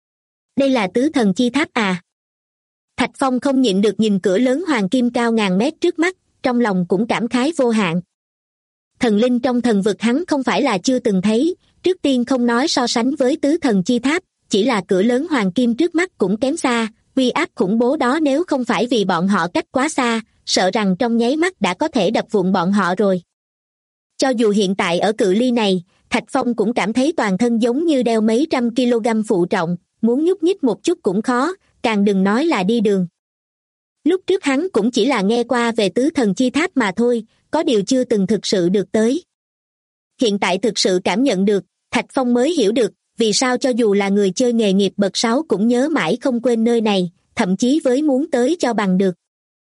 Đây là tứ thần chi tháp à? Thạch Phong không nhịn được nhìn cửa lớn hoàng kim cao ngàn mét trước mắt, trong lòng cũng cảm khái vô hạn. Thần linh trong thần vực hắn không phải là chưa từng thấy, trước tiên không nói so sánh với tứ thần chi tháp, chỉ là cửa lớn hoàng kim trước mắt cũng kém xa, uy áp khủng bố đó nếu không phải vì bọn họ cách quá xa, sợ rằng trong nháy mắt đã có thể đập vụn bọn họ rồi. Cho dù hiện tại ở cự ly này, Thạch Phong cũng cảm thấy toàn thân giống như đeo mấy trăm kg phụ trọng, muốn nhúc nhích một chút cũng khó, càng đừng nói là đi đường. Lúc trước hắn cũng chỉ là nghe qua về tứ thần chi tháp mà thôi, có điều chưa từng thực sự được tới. Hiện tại thực sự cảm nhận được, Thạch Phong mới hiểu được, vì sao cho dù là người chơi nghề nghiệp bậc 6 cũng nhớ mãi không quên nơi này, thậm chí với muốn tới cho bằng được.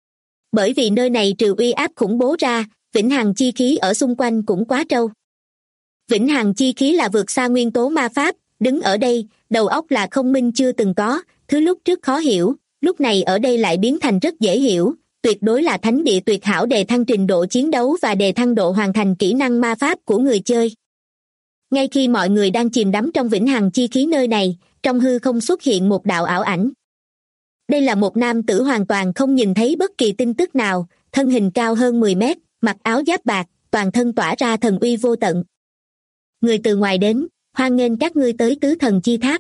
Bởi vì nơi này trừ uy áp khủng bố ra, vĩnh hằng chi khí ở xung quanh cũng quá trâu. Vĩnh hằng chi khí là vượt xa nguyên tố ma pháp, đứng ở đây, đầu óc là không minh chưa từng có, thứ lúc trước khó hiểu, lúc này ở đây lại biến thành rất dễ hiểu, tuyệt đối là thánh địa tuyệt hảo đề thăng trình độ chiến đấu và đề thăng độ hoàn thành kỹ năng ma pháp của người chơi. Ngay khi mọi người đang chìm đắm trong vĩnh hằng chi khí nơi này, trong hư không xuất hiện một đạo ảo ảnh. Đây là một nam tử hoàn toàn không nhìn thấy bất kỳ tin tức nào, thân hình cao hơn 10 mét, mặc áo giáp bạc, toàn thân tỏa ra thần uy vô tận. Người từ ngoài đến, hoan nghênh các ngươi tới tứ thần chi tháp.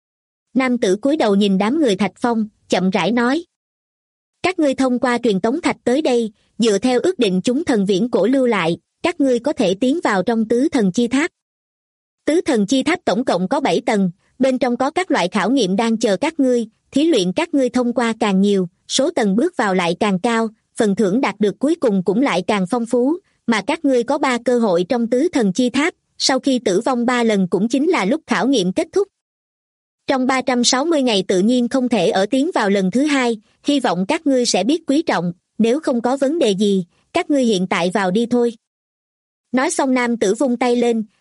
Nam tử cúi đầu nhìn đám người Thạch Phong, chậm rãi nói. Các ngươi thông qua truyền tống thạch tới đây, dựa theo ước định chúng thần viễn cổ lưu lại, các ngươi có thể tiến vào trong tứ thần chi tháp. Tứ thần chi tháp tổng cộng có 7 tầng, bên trong có các loại khảo nghiệm đang chờ các ngươi, thí luyện các ngươi thông qua càng nhiều, số tầng bước vào lại càng cao, phần thưởng đạt được cuối cùng cũng lại càng phong phú, mà các ngươi có 3 cơ hội trong tứ thần chi tháp, sau khi tử vong 3 lần cũng chính là lúc khảo nghiệm kết thúc. Trong 360 ngày tự nhiên không thể ở tiến vào lần thứ 2, hy vọng các ngươi sẽ biết quý trọng, nếu không có vấn đề gì, các ngươi hiện tại vào đi thôi. Nói xong nam tử vung tay lên,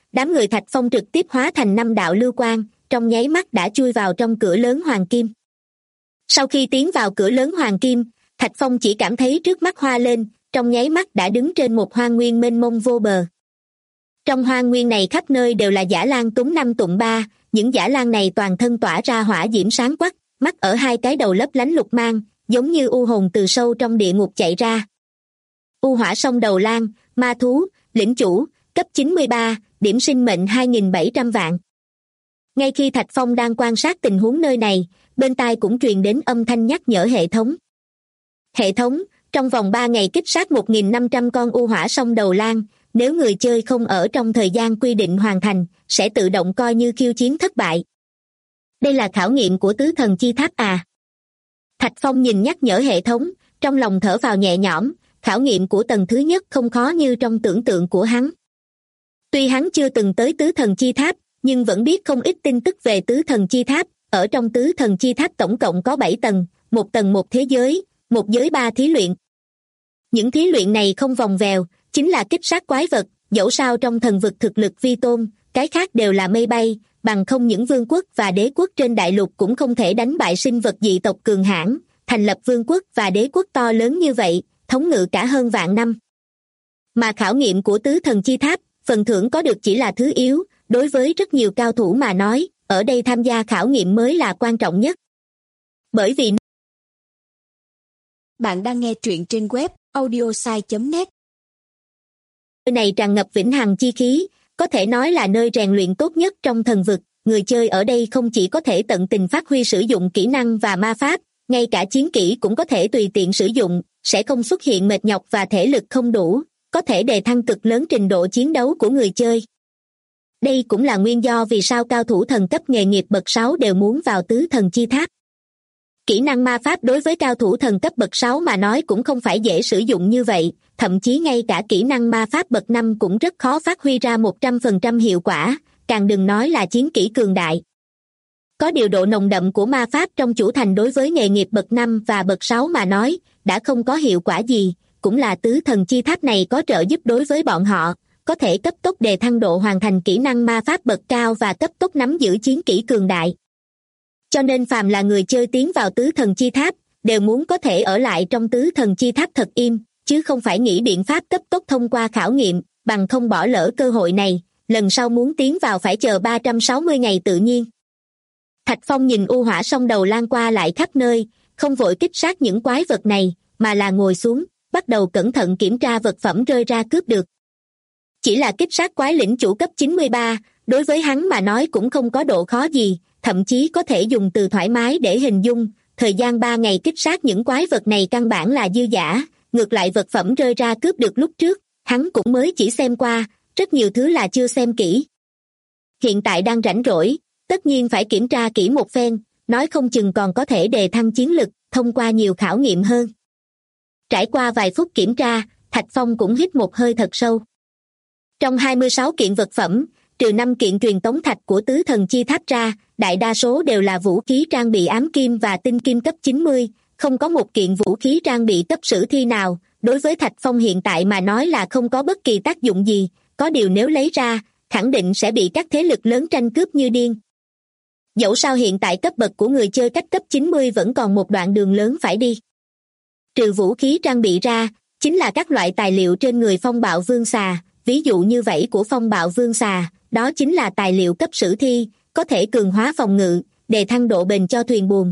đám người Thạch Phong trực tiếp hóa thành 5 đạo lưu quang, trong nháy mắt đã chui vào trong cửa lớn hoàng kim. Sau khi tiến vào cửa lớn hoàng kim, Thạch Phong chỉ cảm thấy trước mắt hoa lên, trong nháy mắt đã đứng trên một hoang nguyên mênh mông vô bờ. Trong hoang nguyên này khắp nơi đều là dã lang túng năm tụng ba, những dã lang này toàn thân tỏa ra hỏa diễm sáng quắc, mắt ở 2 cái đầu lấp lánh lục mang, giống như u hồn từ sâu trong địa ngục chạy ra. U hỏa sông đầu lang, ma thú, lĩnh chủ, cấp 93, điểm sinh mệnh 2.700 vạn. Ngay khi Thạch Phong đang quan sát tình huống nơi này, bên tai cũng truyền đến âm thanh nhắc nhở hệ thống. Hệ thống, trong vòng 3 ngày kích sát 1.500 con u hỏa sông đầu lang, nếu người chơi không ở trong thời gian quy định hoàn thành, sẽ tự động coi như khiêu chiến thất bại. Đây là khảo nghiệm của tứ thần chi tháp à? Thạch Phong nhìn nhắc nhở hệ thống, trong lòng thở vào nhẹ nhõm, khảo nghiệm của tầng thứ nhất không khó như trong tưởng tượng của hắn. Tuy hắn chưa từng tới tứ thần chi tháp, nhưng vẫn biết không ít tin tức về tứ thần chi tháp. Ở trong tứ thần chi tháp tổng cộng có 7 tầng, một tầng một thế giới, một giới 3 thí luyện. Những thí luyện này không vòng vèo, chính là kích sát quái vật, dẫu sao trong thần vực thực lực vi tôn, cái khác đều là mây bay, bằng không những vương quốc và đế quốc trên đại lục cũng không thể đánh bại sinh vật dị tộc cường hãn, thành lập vương quốc và đế quốc to lớn như vậy, thống ngự cả hơn vạn năm. Mà khảo nghiệm của tứ thần chi tháp, phần thưởng có được chỉ là thứ yếu, đối với rất nhiều cao thủ mà nói, ở đây tham gia khảo nghiệm mới là quan trọng nhất. Bởi vì
bạn đang nghe truyện trên web audiosai.net.
Nơi này tràn ngập vĩnh hằng chi khí, có thể nói là nơi rèn luyện tốt nhất trong thần vực. Người chơi ở đây không chỉ có thể tận tình phát huy sử dụng kỹ năng và ma pháp, ngay cả chiến kỹ cũng có thể tùy tiện sử dụng, sẽ không xuất hiện mệt nhọc và thể lực không đủ, có thể đề thăng cực lớn trình độ chiến đấu của người chơi. Đây cũng là nguyên do vì sao cao thủ thần cấp nghề nghiệp bậc 6 đều muốn vào tứ thần chi tháp. Kỹ năng ma pháp đối với cao thủ thần cấp bậc 6 mà nói cũng không phải dễ sử dụng như vậy, thậm chí ngay cả kỹ năng ma pháp bậc 5 cũng rất khó phát huy ra 100% hiệu quả, càng đừng nói là chiến kỹ cường đại. Có điều độ nồng đậm của ma pháp trong chủ thành đối với nghề nghiệp bậc 5 và bậc 6 mà nói, đã không có hiệu quả gì, cũng là tứ thần chi tháp này có trợ giúp đối với bọn họ, có thể cấp tốc đề thăng độ hoàn thành kỹ năng ma pháp bậc cao và cấp tốc nắm giữ chiến kỹ cường đại. Cho nên phàm là người chơi tiến vào tứ thần chi tháp, đều muốn có thể ở lại trong tứ thần chi tháp thật im, chứ không phải nghĩ biện pháp cấp tốc thông qua khảo nghiệm, bằng không bỏ lỡ cơ hội này, lần sau muốn tiến vào phải chờ 360 ngày tự nhiên. Thạch Phong nhìn u hỏa sông đầu lan qua lại khắp nơi, không vội kích sát những quái vật này, mà là ngồi xuống, bắt đầu cẩn thận kiểm tra vật phẩm rơi ra cướp được. Chỉ là kích sát quái lĩnh chủ cấp 93, đối với hắn mà nói cũng không có độ khó gì, thậm chí có thể dùng từ thoải mái để hình dung, thời gian 3 ngày kích sát những quái vật này căn bản là dư dả, ngược lại vật phẩm rơi ra cướp được lúc trước, hắn cũng mới chỉ xem qua, rất nhiều thứ là chưa xem kỹ. Hiện tại đang rảnh rỗi, tất nhiên phải kiểm tra kỹ một phen, nói không chừng còn có thể đề thăng chiến lực, thông qua nhiều khảo nghiệm hơn. Trải qua vài phút kiểm tra, Thạch Phong cũng hít một hơi thật sâu. Trong 26 kiện vật phẩm, trừ 5 kiện truyền tống thạch của tứ thần chi tháp ra, đại đa số đều là vũ khí trang bị ám kim và tinh kim cấp 90, không có một kiện vũ khí trang bị cấp sử thi nào, đối với Thạch Phong hiện tại mà nói là không có bất kỳ tác dụng gì, có điều nếu lấy ra, khẳng định sẽ bị các thế lực lớn tranh cướp như điên. Dẫu sao hiện tại cấp bậc của người chơi cách cấp 90 vẫn còn một đoạn đường lớn phải đi. Trừ vũ khí trang bị ra, chính là các loại tài liệu trên người phong bạo vương xà, ví dụ như vảy của phong bạo vương xà, đó chính là tài liệu cấp sử thi, có thể cường hóa phòng ngự, đề thăng độ bền cho thuyền buồm.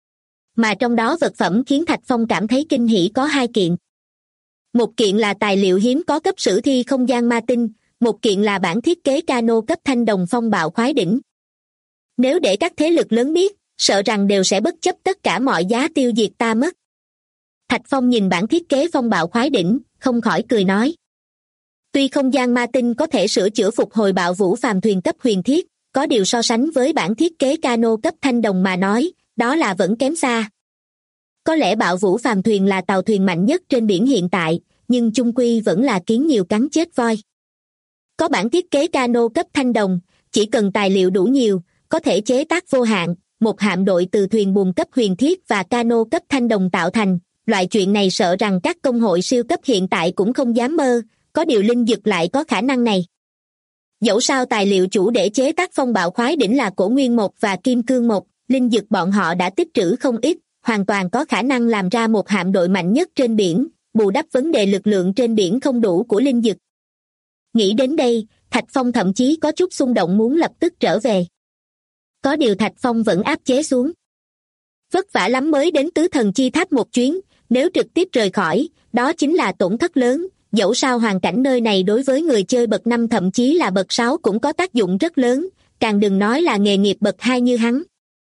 Mà trong đó vật phẩm khiến Thạch Phong cảm thấy kinh hỉ có 2 kiện. Một kiện là tài liệu hiếm có cấp sử thi không gian ma tinh, một kiện là bản thiết kế cano cấp thanh đồng phong bạo khoái đỉnh. Nếu để các thế lực lớn biết, sợ rằng đều sẽ bất chấp tất cả mọi giá tiêu diệt ta mất. Thạch Phong nhìn bản thiết kế phong bạo khoái đỉnh, không khỏi cười nói. Tuy không gian ma tinh có thể sửa chữa phục hồi bạo vũ phàm thuyền cấp huyền thiết, có điều so sánh với bản thiết kế cano cấp thanh đồng mà nói, đó là vẫn kém xa. Có lẽ bạo vũ phàm thuyền là tàu thuyền mạnh nhất trên biển hiện tại, nhưng chung quy vẫn là kiến nhiều cắn chết voi. Có bản thiết kế cano cấp thanh đồng, chỉ cần tài liệu đủ nhiều, có thể chế tác vô hạn, một hạm đội từ thuyền buồm cấp huyền thiết và cano cấp thanh đồng tạo thành. Loại chuyện này sợ rằng các công hội siêu cấp hiện tại cũng không dám mơ, có điều linh dực lại có khả năng này. Dẫu sao tài liệu chủ để chế tác phong bạo khoái đỉnh là cổ nguyên mộc và kim cương mộc, linh dược bọn họ đã tích trữ không ít, hoàn toàn có khả năng làm ra một hạm đội mạnh nhất trên biển, bù đắp vấn đề lực lượng trên biển không đủ của linh dược. Nghĩ đến đây, Thạch Phong thậm chí có chút xung động muốn lập tức trở về. Có điều Thạch Phong vẫn áp chế xuống. Vất vả lắm mới đến Tứ Thần Chi Tháp một chuyến, nếu trực tiếp rời khỏi, đó chính là tổn thất lớn, dẫu sao hoàn cảnh nơi này đối với người chơi bậc 5 thậm chí là bậc 6 cũng có tác dụng rất lớn, càng đừng nói là nghề nghiệp bậc 2 như hắn.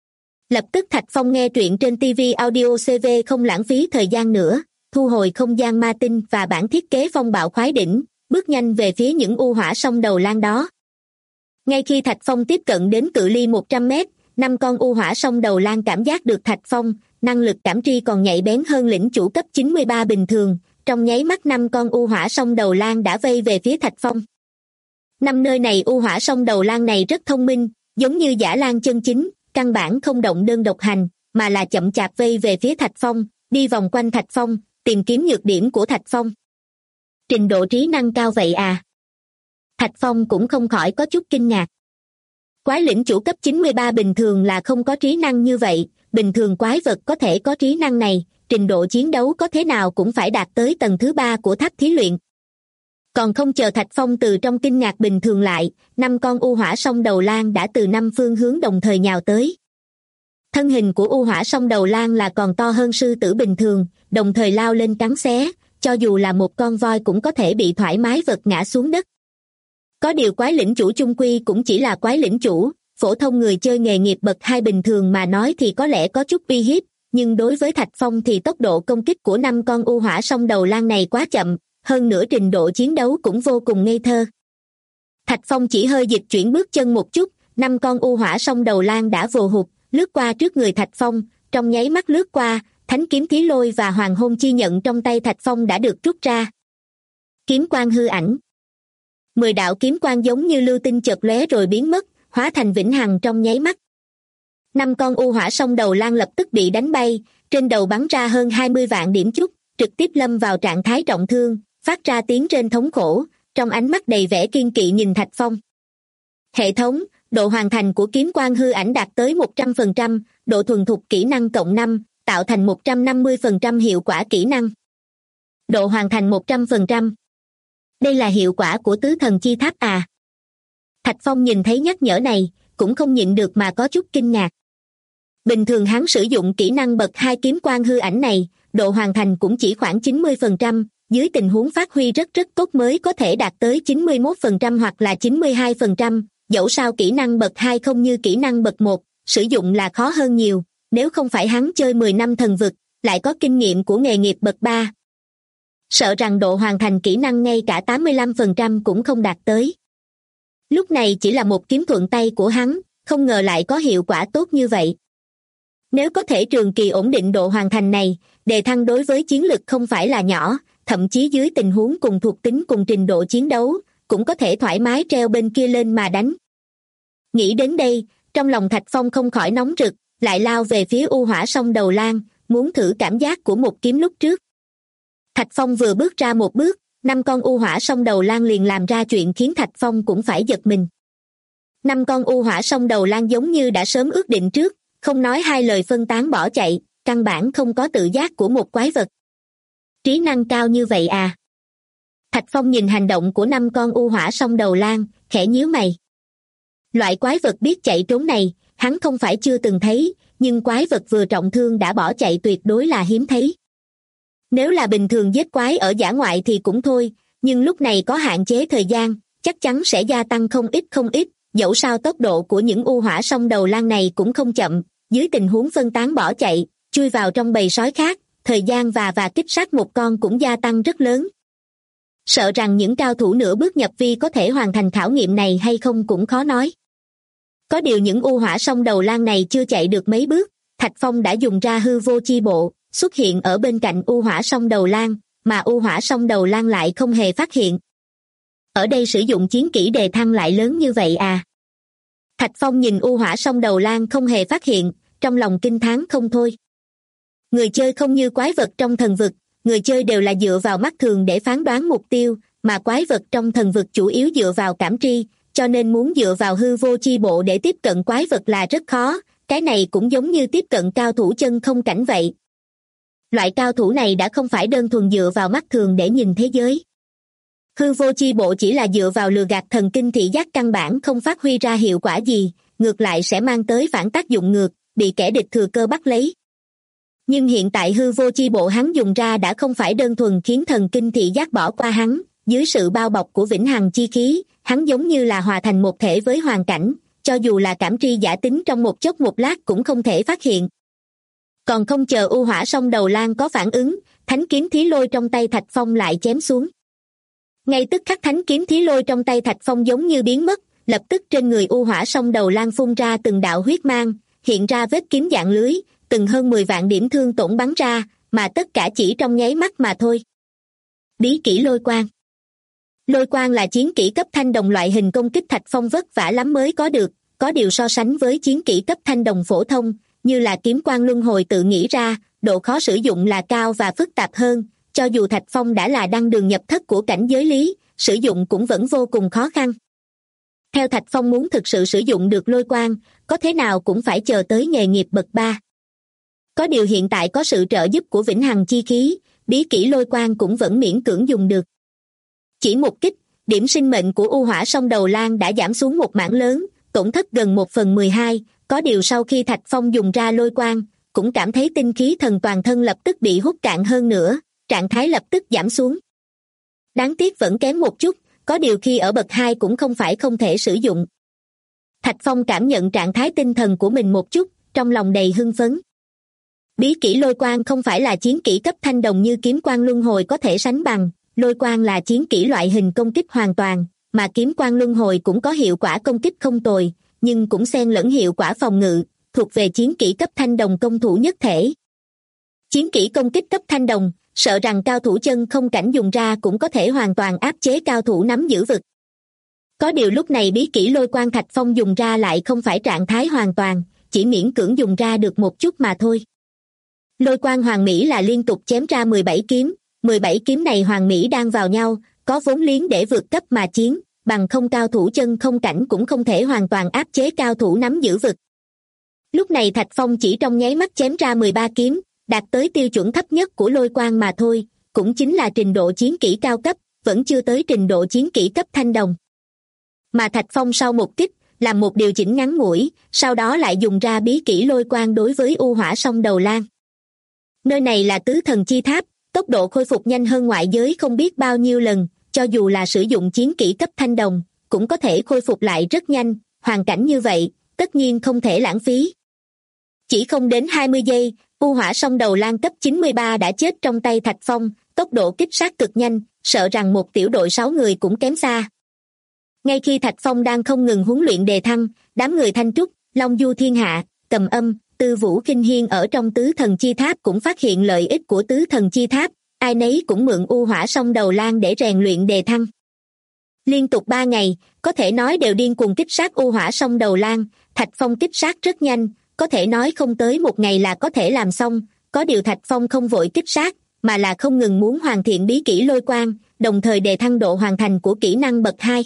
Lập tức Thạch Phong nghe truyện trên TV Audio CV không lãng phí thời gian nữa, thu hồi không gian ma tinh và bản thiết kế phong bạo khoái đỉnh, bước nhanh về phía những u hỏa sông đầu lan đó. Ngay khi Thạch Phong tiếp cận đến cự ly 100 mét, 5 con u hỏa sông đầu lan cảm giác được Thạch Phong, năng lực cảm tri còn nhạy bén hơn lĩnh chủ cấp 93 bình thường, trong nháy mắt 5 con u hỏa sông đầu lan đã vây về phía Thạch Phong. Năm nơi này u hỏa sông đầu lan này rất thông minh, giống như dã lan chân chính, căn bản không động đơn độc hành, mà là chậm chạp vây về phía Thạch Phong, đi vòng quanh Thạch Phong, tìm kiếm nhược điểm của Thạch Phong. Trình độ trí năng cao vậy à? Thạch Phong cũng không khỏi có chút kinh ngạc. Quái lĩnh chủ cấp 93 bình thường là không có trí năng như vậy, bình thường quái vật có thể có trí năng này, trình độ chiến đấu có thế nào cũng phải đạt tới tầng thứ 3 của tháp thí luyện. Còn không chờ Thạch Phong từ trong kinh ngạc bình thường lại, 5 con u hỏa sông đầu lan đã từ 5 phương hướng đồng thời nhào tới. Thân hình của u hỏa sông đầu lan là còn to hơn sư tử bình thường, đồng thời lao lên cắn xé, cho dù là một con voi cũng có thể bị thoải mái vật ngã xuống đất. Có điều quái lĩnh chủ chung quy cũng chỉ là quái lĩnh chủ, phổ thông người chơi nghề nghiệp bậc 2 bình thường mà nói thì có lẽ có chút uy hiếp, nhưng đối với Thạch Phong thì tốc độ công kích của 5 con u hỏa sông đầu lan này quá chậm, hơn nữa trình độ chiến đấu cũng vô cùng ngây thơ. Thạch Phong chỉ hơi dịch chuyển bước chân một chút, 5 con u hỏa sông đầu lan đã vồ hụt, lướt qua trước người Thạch Phong, trong nháy mắt lướt qua, thánh kiếm Thí Lôi và hoàng hôn chi nhận trong tay Thạch Phong đã được rút ra. Kiếm quang hư ảnh. 10 đạo kiếm quang giống như lưu tinh chợt lóe rồi biến mất, hóa thành vĩnh hằng trong nháy mắt. 5 con u hỏa sông đầu lan lập tức bị đánh bay, trên đầu bắn ra hơn 20 vạn điểm chút, trực tiếp lâm vào trạng thái trọng thương, phát ra tiếng rên thống khổ, trong ánh mắt đầy vẻ kiên kỵ nhìn Thạch Phong. Hệ thống, độ hoàn thành của kiếm quang hư ảnh đạt tới 100%, độ thuần thục kỹ năng cộng 5, tạo thành 150% hiệu quả kỹ năng. Độ hoàn thành 100%. Đây là hiệu quả của Tứ Thần Chi Tháp à? Thạch Phong nhìn thấy nhắc nhở này, cũng không nhịn được mà có chút kinh ngạc. Bình thường hắn sử dụng kỹ năng bậc 2 kiếm quang hư ảnh này, độ hoàn thành cũng chỉ khoảng 90%, dưới tình huống phát huy rất tốt mới có thể đạt tới 91% hoặc là 92%, dẫu sao kỹ năng bậc 2 không như kỹ năng bậc 1, sử dụng là khó hơn nhiều, nếu không phải hắn chơi 10 năm thần vực, lại có kinh nghiệm của nghề nghiệp bậc 3. Sợ rằng độ hoàn thành kỹ năng ngay cả 85% cũng không đạt tới. Lúc này chỉ là một kiếm thuận tay của hắn, không ngờ lại có hiệu quả tốt như vậy. Nếu có thể trường kỳ ổn định độ hoàn thành này, đề thăng đối với chiến lực không phải là nhỏ, thậm chí dưới tình huống cùng thuộc tính cùng trình độ chiến đấu, cũng có thể thoải mái treo bên kia lên mà đánh. Nghĩ đến đây, trong lòng Thạch Phong không khỏi nóng rực, lại lao về phía u hỏa sông đầu lan, muốn thử cảm giác của một kiếm lúc trước. Thạch Phong vừa bước ra một bước, 5 con u hỏa sông đầu lan liền làm ra chuyện khiến Thạch Phong cũng phải giật mình. 5 con u hỏa sông đầu lan giống như đã sớm ước định trước, không nói hai lời phân tán bỏ chạy, căn bản không có tự giác của một quái vật. Trí năng cao như vậy à? Thạch Phong nhìn hành động của 5 con u hỏa sông đầu lan, khẽ nhíu mày. Loại quái vật biết chạy trốn này, hắn không phải chưa từng thấy, nhưng quái vật vừa trọng thương đã bỏ chạy tuyệt đối là hiếm thấy. Nếu là bình thường giết quái ở dã ngoại thì cũng thôi, nhưng lúc này có hạn chế thời gian, chắc chắn sẽ gia tăng không ít, dẫu sao tốc độ của những u hỏa sông đầu lan này cũng không chậm, dưới tình huống phân tán bỏ chạy, chui vào trong bầy sói khác, thời gian và kích sát một con cũng gia tăng rất lớn. Sợ rằng những cao thủ nửa bước nhập vi có thể hoàn thành khảo nghiệm này hay không cũng khó nói. Có điều những u hỏa sông đầu lan này chưa chạy được mấy bước, Thạch Phong đã dùng ra hư vô chi bộ, xuất hiện ở bên cạnh u hỏa sông đầu lan, mà u hỏa sông đầu lan lại không hề phát hiện. Ở đây sử dụng chiến kỹ đề thăng lại lớn như vậy à? Thạch Phong nhìn u hỏa sông đầu lan không hề phát hiện, trong lòng kinh thán không thôi. Người chơi không như quái vật trong thần vực, người chơi đều là dựa vào mắt thường để phán đoán mục tiêu, mà quái vật trong thần vực chủ yếu dựa vào cảm tri, cho nên muốn dựa vào hư vô chi bộ để tiếp cận quái vật là rất khó, cái này cũng giống như tiếp cận cao thủ chân không cảnh vậy. Loại cao thủ này đã không phải đơn thuần dựa vào mắt thường để nhìn thế giới. Hư vô chi bộ chỉ là dựa vào lừa gạt thần kinh thị giác căn bản không phát huy ra hiệu quả gì, ngược lại sẽ mang tới phản tác dụng ngược, bị kẻ địch thừa cơ bắt lấy. Nhưng hiện tại hư vô chi bộ hắn dùng ra đã không phải đơn thuần khiến thần kinh thị giác bỏ qua hắn, dưới sự bao bọc của vĩnh hằng chi khí, hắn giống như là hòa thành một thể với hoàn cảnh, cho dù là cảm tri giả tính trong một chốc một lát cũng không thể phát hiện. Còn không chờ U Hỏa Song Đầu Lang có phản ứng, thánh kiếm thí lôi trong tay Thạch Phong lại chém xuống. Ngay tức khắc thánh kiếm thí lôi trong tay Thạch Phong giống như biến mất, lập tức trên người U Hỏa Song Đầu Lang phun ra từng đạo huyết mang, hiện ra vết kiếm dạng lưới, từng hơn 10 vạn điểm thương tổn bắn ra, mà tất cả chỉ trong nháy mắt mà thôi. Bí kỹ lôi quang. Lôi quang là chiến kỹ cấp thanh đồng loại hình công kích Thạch Phong vất vả lắm mới có được, có điều so sánh với chiến kỹ cấp thanh đồng phổ thông, như là kiếm quang luân hồi tự nghĩ ra, độ khó sử dụng là cao và phức tạp hơn, cho dù Thạch Phong đã là đăng đường nhập thất của cảnh giới lý, sử dụng cũng vẫn vô cùng khó khăn. Theo Thạch Phong muốn thực sự sử dụng được lôi quang, có thế nào cũng phải chờ tới nghề nghiệp bậc 3. Có điều hiện tại có sự trợ giúp của vĩnh hằng chi khí, bí kỹ lôi quang cũng vẫn miễn cưỡng dùng được. Chỉ một kích, điểm sinh mệnh của U Hỏa Song Đầu Lang đã giảm xuống một mảng lớn, tổn thất gần 1/12, có điều sau khi Thạch Phong dùng ra lôi quang, cũng cảm thấy tinh khí thần toàn thân lập tức bị hút cạn hơn nữa, trạng thái lập tức giảm xuống. Đáng tiếc vẫn kém một chút, có điều khi ở bậc 2 cũng không phải không thể sử dụng. Thạch Phong cảm nhận trạng thái tinh thần của mình một chút, trong lòng đầy hưng phấn. Bí kỹ lôi quang không phải là chiến kỹ cấp thanh đồng như kiếm quang luân hồi có thể sánh bằng, lôi quang là chiến kỹ loại hình công kích hoàn toàn, mà kiếm quang luân hồi cũng có hiệu quả công kích không tồi, nhưng cũng xen lẫn hiệu quả phòng ngự, thuộc về chiến kỹ cấp thanh đồng công thủ nhất thể. Chiến kỹ công kích cấp thanh đồng, sợ rằng cao thủ chân không cảnh dùng ra cũng có thể hoàn toàn áp chế cao thủ nắm giữ vực. Có điều lúc này bí kỹ lôi quang Thạch Phong dùng ra lại không phải trạng thái hoàn toàn, chỉ miễn cưỡng dùng ra được một chút mà thôi. Lôi quang hoàn mỹ là liên tục chém ra 17 kiếm, 17 kiếm này hoàn mỹ đang vào nhau, có vốn liếng để vượt cấp mà chiến, bằng không cao thủ chân không cảnh cũng không thể hoàn toàn áp chế cao thủ nắm giữ vực. Lúc này Thạch Phong chỉ trong nháy mắt chém ra 13 kiếm, đạt tới tiêu chuẩn thấp nhất của lôi quang mà thôi, cũng chính là trình độ chiến kỹ cao cấp, vẫn chưa tới trình độ chiến kỹ cấp thanh đồng. Mà Thạch Phong sau một kích, làm một điều chỉnh ngắn ngủi, sau đó lại dùng ra bí kỹ lôi quang đối với U Hỏa Song Đầu Lang. Nơi này là tứ thần chi tháp, tốc độ khôi phục nhanh hơn ngoại giới không biết bao nhiêu lần, cho dù là sử dụng chiến kỹ cấp thanh đồng, cũng có thể khôi phục lại rất nhanh, hoàn cảnh như vậy, tất nhiên không thể lãng phí. Chỉ không đến 20 giây, U Hỏa Song Đầu Lang cấp 93 đã chết trong tay Thạch Phong, tốc độ kích sát cực nhanh, sợ rằng một tiểu đội 6 người cũng kém xa. Ngay khi Thạch Phong đang không ngừng huấn luyện đề thăng, đám người Thanh Trúc, Long Du Thiên Hạ, Cầm Âm, Tư Vũ Kinh Hiên ở trong tứ thần chi tháp cũng phát hiện lợi ích của tứ thần chi tháp, ai nấy cũng mượn U Hỏa Song Đầu Lang để rèn luyện đề thăng. Liên tục 3 ngày, có thể nói đều điên cuồng kích sát U Hỏa Song Đầu Lang, Thạch Phong kích sát rất nhanh, có thể nói không tới một ngày là có thể làm xong, có điều Thạch Phong không vội kích sát, mà là không ngừng muốn hoàn thiện bí kỹ lôi quang, đồng thời đề thăng độ hoàn thành của kỹ năng bậc 2.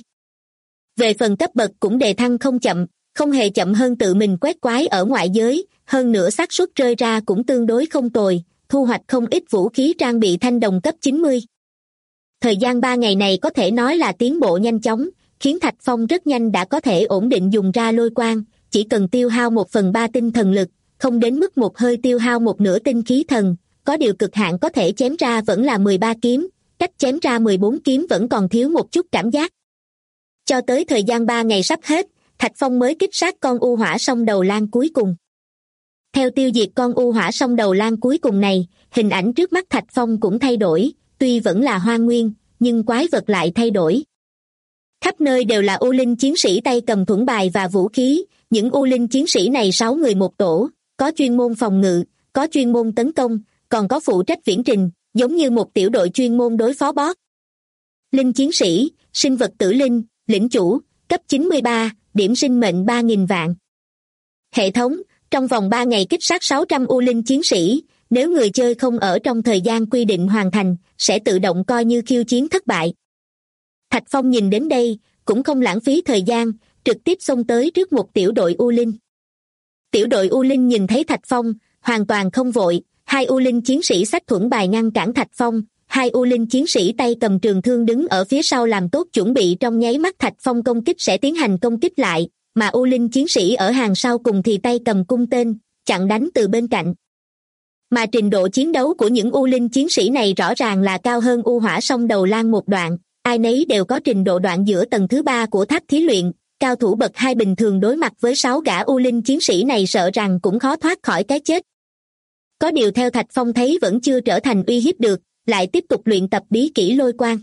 Về phần cấp bậc cũng đề thăng không chậm, không hề chậm hơn tự mình quét quái ở ngoại giới, hơn nữa xác suất rơi ra cũng tương đối không tồi, thu hoạch không ít vũ khí trang bị thanh đồng cấp 90. Thời gian 3 ngày này có thể nói là tiến bộ nhanh chóng, khiến Thạch Phong rất nhanh đã có thể ổn định dùng ra lôi quang, chỉ cần tiêu hao 1/3 tinh thần lực, không đến mức một hơi tiêu hao một nửa tinh khí thần, có điều cực hạn có thể chém ra vẫn là 13 kiếm, cách chém ra 14 kiếm vẫn còn thiếu một chút cảm giác. Cho tới thời gian 3 ngày sắp hết, Thạch Phong mới kích sát con U Hỏa Song Đầu Lang cuối cùng. Theo tiêu diệt con U Hỏa Song Đầu Lang cuối cùng này, hình ảnh trước mắt Thạch Phong cũng thay đổi, tuy vẫn là hoang nguyên, nhưng quái vật lại thay đổi. Khắp nơi đều là U Linh chiến sĩ tay cầm thuẫn bài và vũ khí, những U Linh chiến sĩ này 6 người một tổ, có chuyên môn phòng ngự, có chuyên môn tấn công, còn có phụ trách viễn trình, giống như một tiểu đội chuyên môn đối phó boss. Linh chiến sĩ, sinh vật tử linh, lĩnh chủ, cấp 93, điểm sinh mệnh 3.000 vạn. Hệ thống, trong vòng 3 ngày kích sát 600 U Linh chiến sĩ, nếu người chơi không ở trong thời gian quy định hoàn thành, sẽ tự động coi như khiêu chiến thất bại. Thạch Phong nhìn đến đây, cũng không lãng phí thời gian, trực tiếp xông tới trước một tiểu đội U Linh. Tiểu đội U Linh nhìn thấy Thạch Phong, hoàn toàn không vội, hai U Linh chiến sĩ xách thuẫn bài ngăn cản Thạch Phong, hai U Linh chiến sĩ tay cầm trường thương đứng ở phía sau làm tốt chuẩn bị trong nháy mắt Thạch Phong công kích sẽ tiến hành công kích lại, mà U Linh chiến sĩ ở hàng sau cùng thì tay cầm cung tên, chặn đánh từ bên cạnh. Mà trình độ chiến đấu của những U Linh chiến sĩ này rõ ràng là cao hơn U Hỏa Song Đầu Lang một đoạn, ai nấy đều có trình độ đoạn giữa tầng thứ 3 của tháp thí luyện, cao thủ bậc 2 bình thường đối mặt với 6 gã U Linh chiến sĩ này sợ rằng cũng khó thoát khỏi cái chết. Có điều theo Thạch Phong thấy vẫn chưa trở thành uy hiếp được, lại tiếp tục luyện tập bí kỹ lôi quang.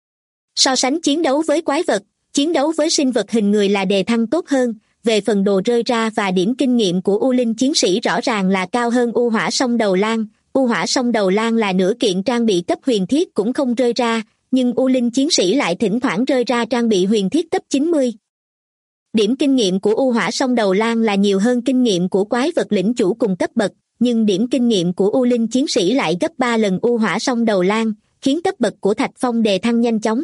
So sánh chiến đấu với quái vật, chiến đấu với sinh vật hình người là đề thăng tốt hơn, về phần đồ rơi ra và điểm kinh nghiệm của U Linh chiến sĩ rõ ràng là cao hơn U Hỏa Song Đầu Lang. U Hỏa Song Đầu Lang là nửa kiện trang bị cấp huyền thiết cũng không rơi ra, nhưng U Linh chiến sĩ lại thỉnh thoảng rơi ra trang bị huyền thiết cấp 90. Điểm kinh nghiệm của U Hỏa Song Đầu Lang là nhiều hơn kinh nghiệm của quái vật lĩnh chủ cùng cấp bậc, nhưng điểm kinh nghiệm của U Linh chiến sĩ lại gấp 3 lần U Hỏa Song Đầu Lang, khiến cấp bậc của Thạch Phong đề thăng nhanh chóng.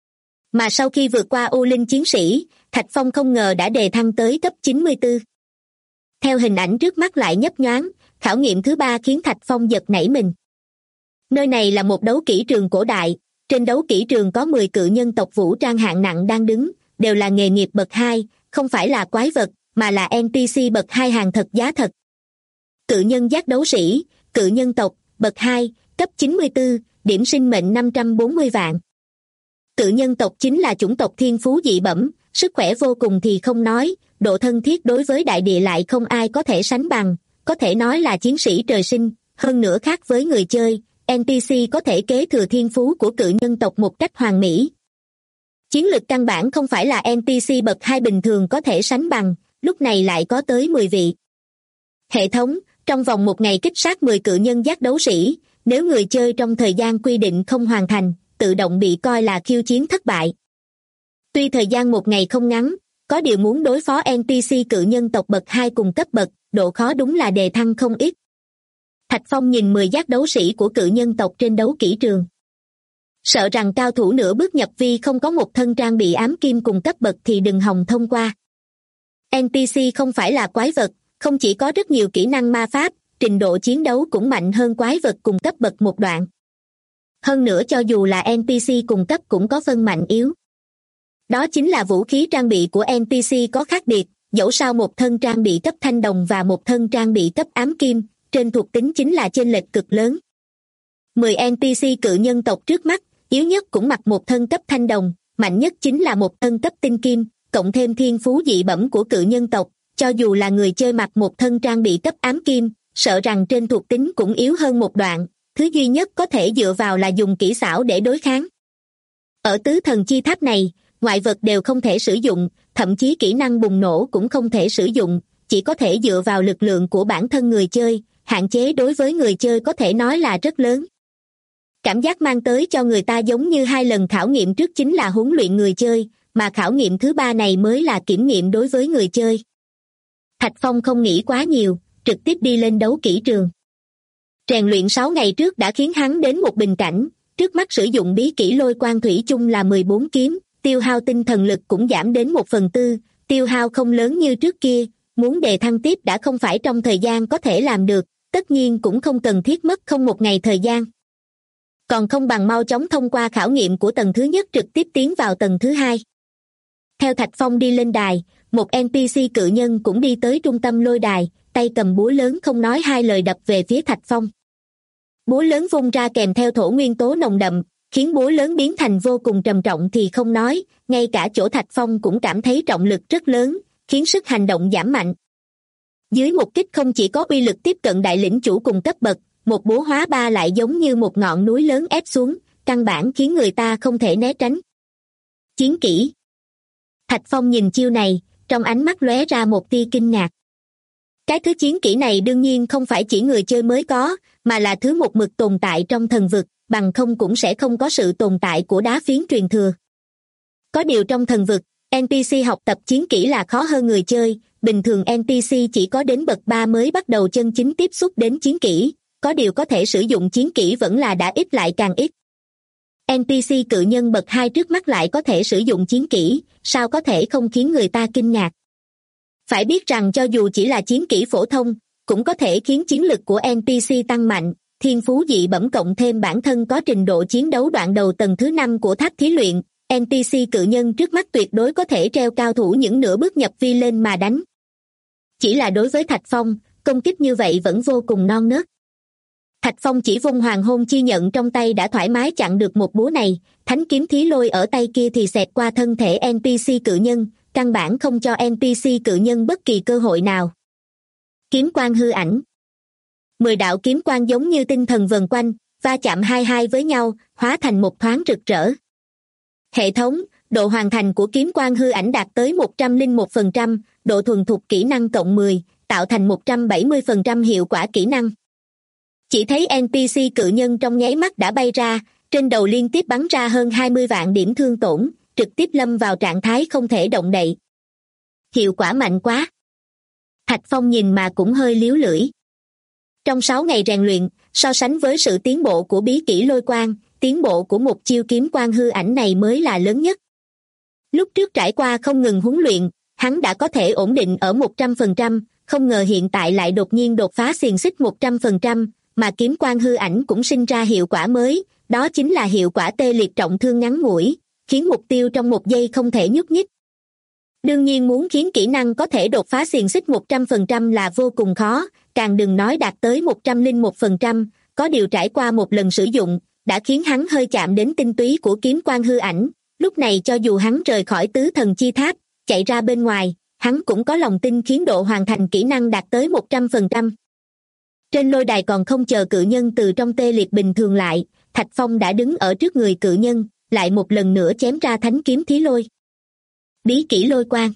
Mà sau khi vượt qua U Linh chiến sĩ, Thạch Phong không ngờ đã đề thăng tới cấp 94. Theo hình ảnh trước mắt lại nhấp nhoáng, khảo nghiệm thứ 3 khiến Thạch Phong giật nảy mình. Nơi này là một đấu kỹ trường cổ đại, trên đấu kỹ trường có 10 cự nhân tộc vũ trang hạng nặng đang đứng, đều là nghề nghiệp bậc 2, không phải là quái vật, mà là NPC bậc 2 hàng thật giá thật. Cự nhân giác đấu sĩ, cự nhân tộc, bậc 2, cấp 94, điểm sinh mệnh 540 vạn. Cự nhân tộc chính là chủng tộc thiên phú dị bẩm, sức khỏe vô cùng thì không nói, độ thân thiết đối với đại địa lại không ai có thể sánh bằng, có thể nói là chiến sĩ trời sinh, hơn nữa khác với người chơi, NPC có thể kế thừa thiên phú của cự nhân tộc một cách hoàn mỹ. Chiến lực căn bản không phải là NPC bậc 2 bình thường có thể sánh bằng, lúc này lại có tới 10 vị. Hệ thống, trong vòng một ngày kích sát 10 cự nhân giác đấu sĩ, nếu người chơi trong thời gian quy định không hoàn thành, tự động bị coi là khiêu chiến thất bại. Tuy thời gian một ngày không ngắn, có điều muốn đối phó NPC cự nhân tộc bậc 2 cùng cấp bậc, độ khó đúng là đề thăng không ít. Thạch Phong nhìn 10 giác đấu sĩ của cự nhân tộc trên đấu kỹ trường. Sợ rằng cao thủ nửa bước nhập vi không có một thân trang bị ám kim cùng cấp bậc thì đừng hòng thông qua. NPC không phải là quái vật, không chỉ có rất nhiều kỹ năng ma pháp, trình độ chiến đấu cũng mạnh hơn quái vật cùng cấp bậc một đoạn. Hơn nữa cho dù là NPC cùng cấp cũng có phân mạnh yếu. Đó chính là vũ khí trang bị của NPC có khác biệt, dẫu sao một thân trang bị cấp thanh đồng và một thân trang bị cấp ám kim, trên thuộc tính chính là chênh lệch cực lớn. 10 NPC cự nhân tộc trước mắt, yếu nhất cũng mặc một thân cấp thanh đồng, mạnh nhất chính là một thân cấp tinh kim, cộng thêm thiên phú dị bẩm của cự nhân tộc, cho dù là người chơi mặc một thân trang bị cấp ám kim, sợ rằng trên thuộc tính cũng yếu hơn một đoạn, thứ duy nhất có thể dựa vào là dùng kỹ xảo để đối kháng. Ở tứ thần chi tháp này, ngoại vật đều không thể sử dụng, thậm chí kỹ năng bùng nổ cũng không thể sử dụng, chỉ có thể dựa vào lực lượng của bản thân người chơi, hạn chế đối với người chơi có thể nói là rất lớn. Cảm giác mang tới cho người ta giống như 2 lần khảo nghiệm trước chính là huấn luyện người chơi, mà khảo nghiệm thứ 3 này mới là kiểm nghiệm đối với người chơi. Thạch Phong không nghĩ quá nhiều, trực tiếp đi lên đấu kỹ trường. Rèn luyện 6 ngày trước đã khiến hắn đến một bình cảnh, trước mắt sử dụng bí kỹ lôi quang thủy chung là 14 kiếm, tiêu hao tinh thần lực cũng giảm đến 1/4, tiêu hao không lớn như trước kia, muốn đề thăng tiếp đã không phải trong thời gian có thể làm được, tất nhiên cũng không cần thiết mất không một ngày thời gian. Còn không bằng mau chóng thông qua khảo nghiệm của tầng thứ nhất trực tiếp tiến vào tầng thứ 2. Theo Thạch Phong đi lên đài, một NPC cự nhân cũng đi tới trung tâm lôi đài, tay cầm búa lớn không nói hai lời đập về phía Thạch Phong. Búa lớn vung ra kèm theo thổ nguyên tố nồng đậm, khiến búa lớn biến thành vô cùng trầm trọng thì không nói, ngay cả chỗ Thạch Phong cũng cảm thấy trọng lực rất lớn, khiến sức hành động giảm mạnh. Dưới một kích không chỉ có uy lực tiếp cận đại lĩnh chủ cùng cấp bậc, một búa hóa 3 lại giống như một ngọn núi lớn ép xuống, căn bản khiến người ta không thể né tránh. Chiến kỹ. Thạch Phong nhìn chiêu này, trong ánh mắt lóe ra một tia kinh ngạc. Cái thứ chiến kỹ này đương nhiên không phải chỉ người chơi mới có, mà là thứ một mực tồn tại trong thần vực, bằng không cũng sẽ không có sự tồn tại của đá phiến truyền thừa. Có điều trong thần vực, NPC học tập chiến kỹ là khó hơn người chơi, bình thường NPC chỉ có đến bậc 3 mới bắt đầu chân chính tiếp xúc đến chiến kỹ, có điều có thể sử dụng chiến kỹ vẫn là đã ít lại càng ít. NPC cự nhân bậc 2 trước mắt lại có thể sử dụng chiến kỹ, sao có thể không khiến người ta kinh ngạc. Phải biết rằng cho dù chỉ là chiến kỹ phổ thông, cũng có thể khiến chiến lực của NPC tăng mạnh, thiên phú dị bẩm cộng thêm bản thân có trình độ chiến đấu đoạn đầu tầng thứ 5 của tháp thí luyện, NPC cự nhân trước mắt tuyệt đối có thể treo cao thủ những nửa bước nhập vi lên mà đánh. Chỉ là đối với Thạch Phong, công kích như vậy vẫn vô cùng non nớt. Thạch Phong chỉ vung hoàng hôn chi nhận trong tay đã thoải mái chặn được một búa này, thánh kiếm thí lôi ở tay kia thì xẹt qua thân thể NPC cự nhân, căn bản không cho NPC cự nhân bất kỳ cơ hội nào. Kiếm quang hư ảnh. 10 đạo kiếm quang giống như tinh thần vần quanh, va chạm hai với nhau, hóa thành một thoáng rực rỡ. Hệ thống, độ hoàn thành của kiếm quang hư ảnh đạt tới 101%, độ thuần thục kỹ năng cộng 10, tạo thành 170% hiệu quả kỹ năng. Chỉ thấy NPC cự nhân trong nháy mắt đã bay ra, trên đầu liên tiếp bắn ra hơn 20 vạn điểm thương tổn, trực tiếp lâm vào trạng thái không thể động đậy. Hiệu quả mạnh quá. Thạch Phong nhìn mà cũng hơi liếu lưỡi. Trong 6 ngày rèn luyện, so sánh với sự tiến bộ của bí kỹ lôi quang, tiến bộ của một chiêu kiếm quang hư ảnh này mới là lớn nhất. Lúc trước trải qua không ngừng huấn luyện, hắn đã có thể ổn định ở 100%, không ngờ hiện tại lại đột nhiên đột phá xiềng xích 100%, mà kiếm quang hư ảnh cũng sinh ra hiệu quả mới, đó chính là hiệu quả tê liệt trọng thương ngắn ngủi, khiến mục tiêu trong một giây không thể nhúc nhích. Đương nhiên muốn khiến kỹ năng có thể đột phá xiềng xích 100% là vô cùng khó, càng đừng nói đạt tới 101%, có điều trải qua một lần sử dụng, đã khiến hắn hơi chạm đến tinh túy của kiếm quang hư ảnh, lúc này cho dù hắn rời khỏi tứ thần chi tháp, chạy ra bên ngoài, hắn cũng có lòng tin khiến độ hoàn thành kỹ năng đạt tới 100%. Trên lôi đài còn không chờ cự nhân từ trong tê liệt bình thường lại, Thạch Phong đã đứng ở trước người cự nhân, lại một lần nữa chém ra thánh kiếm thí lôi. Bí kỹ lôi quang.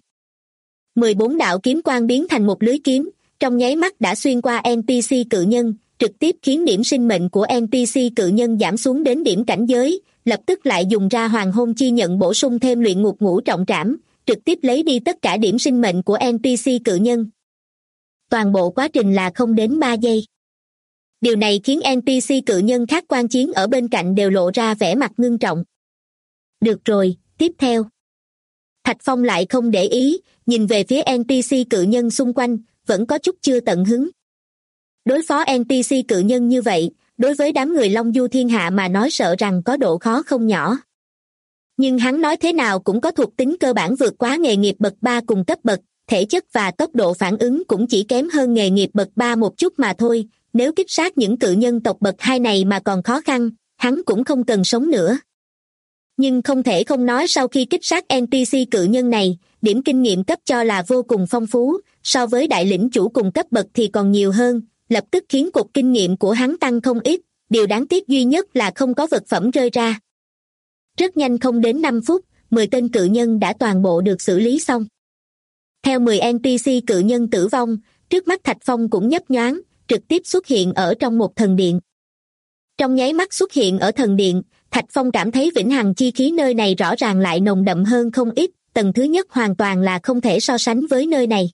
14 đạo kiếm quang biến thành một lưới kiếm, trong nháy mắt đã xuyên qua NPC cự nhân, trực tiếp khiến điểm sinh mệnh của NPC cự nhân giảm xuống đến điểm cảnh giới, lập tức lại dùng ra hoàng hôn chi nhận bổ sung thêm luyện ngục ngũ trọng trảm, trực tiếp lấy đi tất cả điểm sinh mệnh của NPC cự nhân. Toàn bộ quá trình là không đến 3 giây. Điều này khiến NPC cự nhân khác quan chiến ở bên cạnh đều lộ ra vẻ mặt ngưng trọng. Được rồi, tiếp theo. Thạch Phong lại không để ý, nhìn về phía NPC cự nhân xung quanh, vẫn có chút chưa tận hứng. Đối phó NPC cự nhân như vậy, đối với đám người Long Du thiên hạ mà nói sợ rằng có độ khó không nhỏ. Nhưng hắn nói thế nào cũng có thuộc tính cơ bản vượt quá nghề nghiệp bậc 3 cùng cấp bậc, thể chất và tốc độ phản ứng cũng chỉ kém hơn nghề nghiệp bậc 3 một chút mà thôi, nếu kích sát những cự nhân tộc bậc 2 này mà còn khó khăn, hắn cũng không cần sống nữa. Nhưng không thể không nói sau khi kích sát NPC cự nhân này, điểm kinh nghiệm cấp cho là vô cùng phong phú, so với đại lĩnh chủ cùng cấp bậc thì còn nhiều hơn, lập tức khiến cột kinh nghiệm của hắn tăng không ít, điều đáng tiếc duy nhất là không có vật phẩm rơi ra. Rất nhanh không đến 5 phút, 10 tên cự nhân đã toàn bộ được xử lý xong. Theo 10 NPC cự nhân tử vong, trước mắt Thạch Phong cũng nhấp nhoáng, trực tiếp xuất hiện ở trong một thần điện. Trong nháy mắt xuất hiện ở thần điện, Thạch Phong cảm thấy vĩnh hằng chi khí nơi này rõ ràng lại nồng đậm hơn không ít, tầng thứ nhất hoàn toàn là không thể so sánh với nơi này.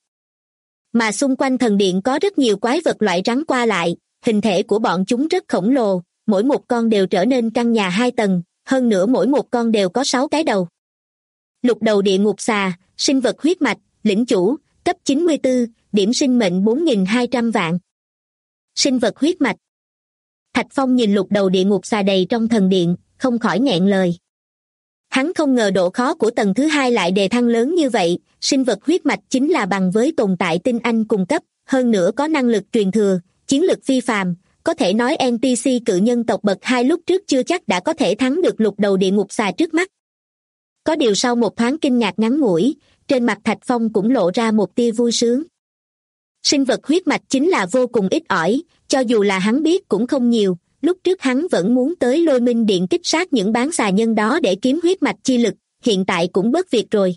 Mà xung quanh thần điện có rất nhiều quái vật loại rắn qua lại, hình thể của bọn chúng rất khổng lồ, mỗi một con đều trở nên căn nhà 2 tầng, hơn nữa mỗi một con đều có 6 cái đầu. Lục đầu địa ngục xà, sinh vật huyết mạch, lĩnh chủ, cấp 94, điểm sinh mệnh 4.200 vạn. Sinh vật huyết mạch. Thạch Phong nhìn lục đầu địa ngục xà đầy trong thần điện, không khỏi nghẹn lời. Hắn không ngờ độ khó của tầng thứ 2 lại đề thăng lớn như vậy, sinh vật huyết mạch chính là bằng với tồn tại tinh anh cùng cấp, hơn nữa có năng lực truyền thừa, chiến lực phi phàm, có thể nói NPC cự nhân tộc bậc 2 lúc trước chưa chắc đã có thể thắng được lục đầu địa ngục xà trước mắt. Có điều sau một thoáng kinh ngạc ngắn ngủi, trên mặt Thạch Phong cũng lộ ra một tia vui sướng. Sinh vật huyết mạch chính là vô cùng ít ỏi, cho dù là hắn biết cũng không nhiều, lúc trước hắn vẫn muốn tới Lôi Minh Điện kích sát những bán xà nhân đó để kiếm huyết mạch chi lực, hiện tại cũng bớt việc rồi.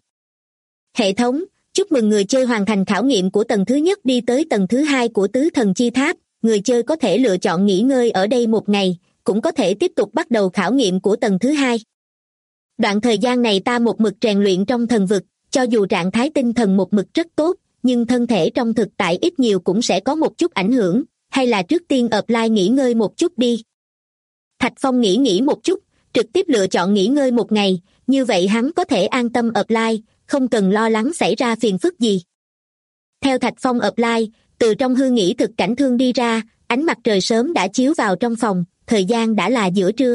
Hệ thống, chúc mừng người chơi hoàn thành khảo nghiệm của tầng thứ nhất đi tới tầng thứ 2 của tứ thần chi tháp, người chơi có thể lựa chọn nghỉ ngơi ở đây một ngày, cũng có thể tiếp tục bắt đầu khảo nghiệm của tầng thứ 2. Đoạn thời gian này ta một mực rèn luyện trong thần vực, cho dù trạng thái tinh thần một mực rất tốt, nhưng thân thể trong thực tại ít nhiều cũng sẽ có một chút ảnh hưởng, hay là trước tiên offline nghỉ ngơi một chút đi. Thạch Phong nghĩ một chút, trực tiếp lựa chọn nghỉ ngơi một ngày, như vậy hắn có thể an tâm apply, không cần lo lắng xảy ra phiền phức gì. Theo Thạch Phong apply, từ trong hư nghỉ thực cảnh thương đi ra, ánh mặt trời sớm đã chiếu vào trong phòng, thời gian đã là giữa trưa.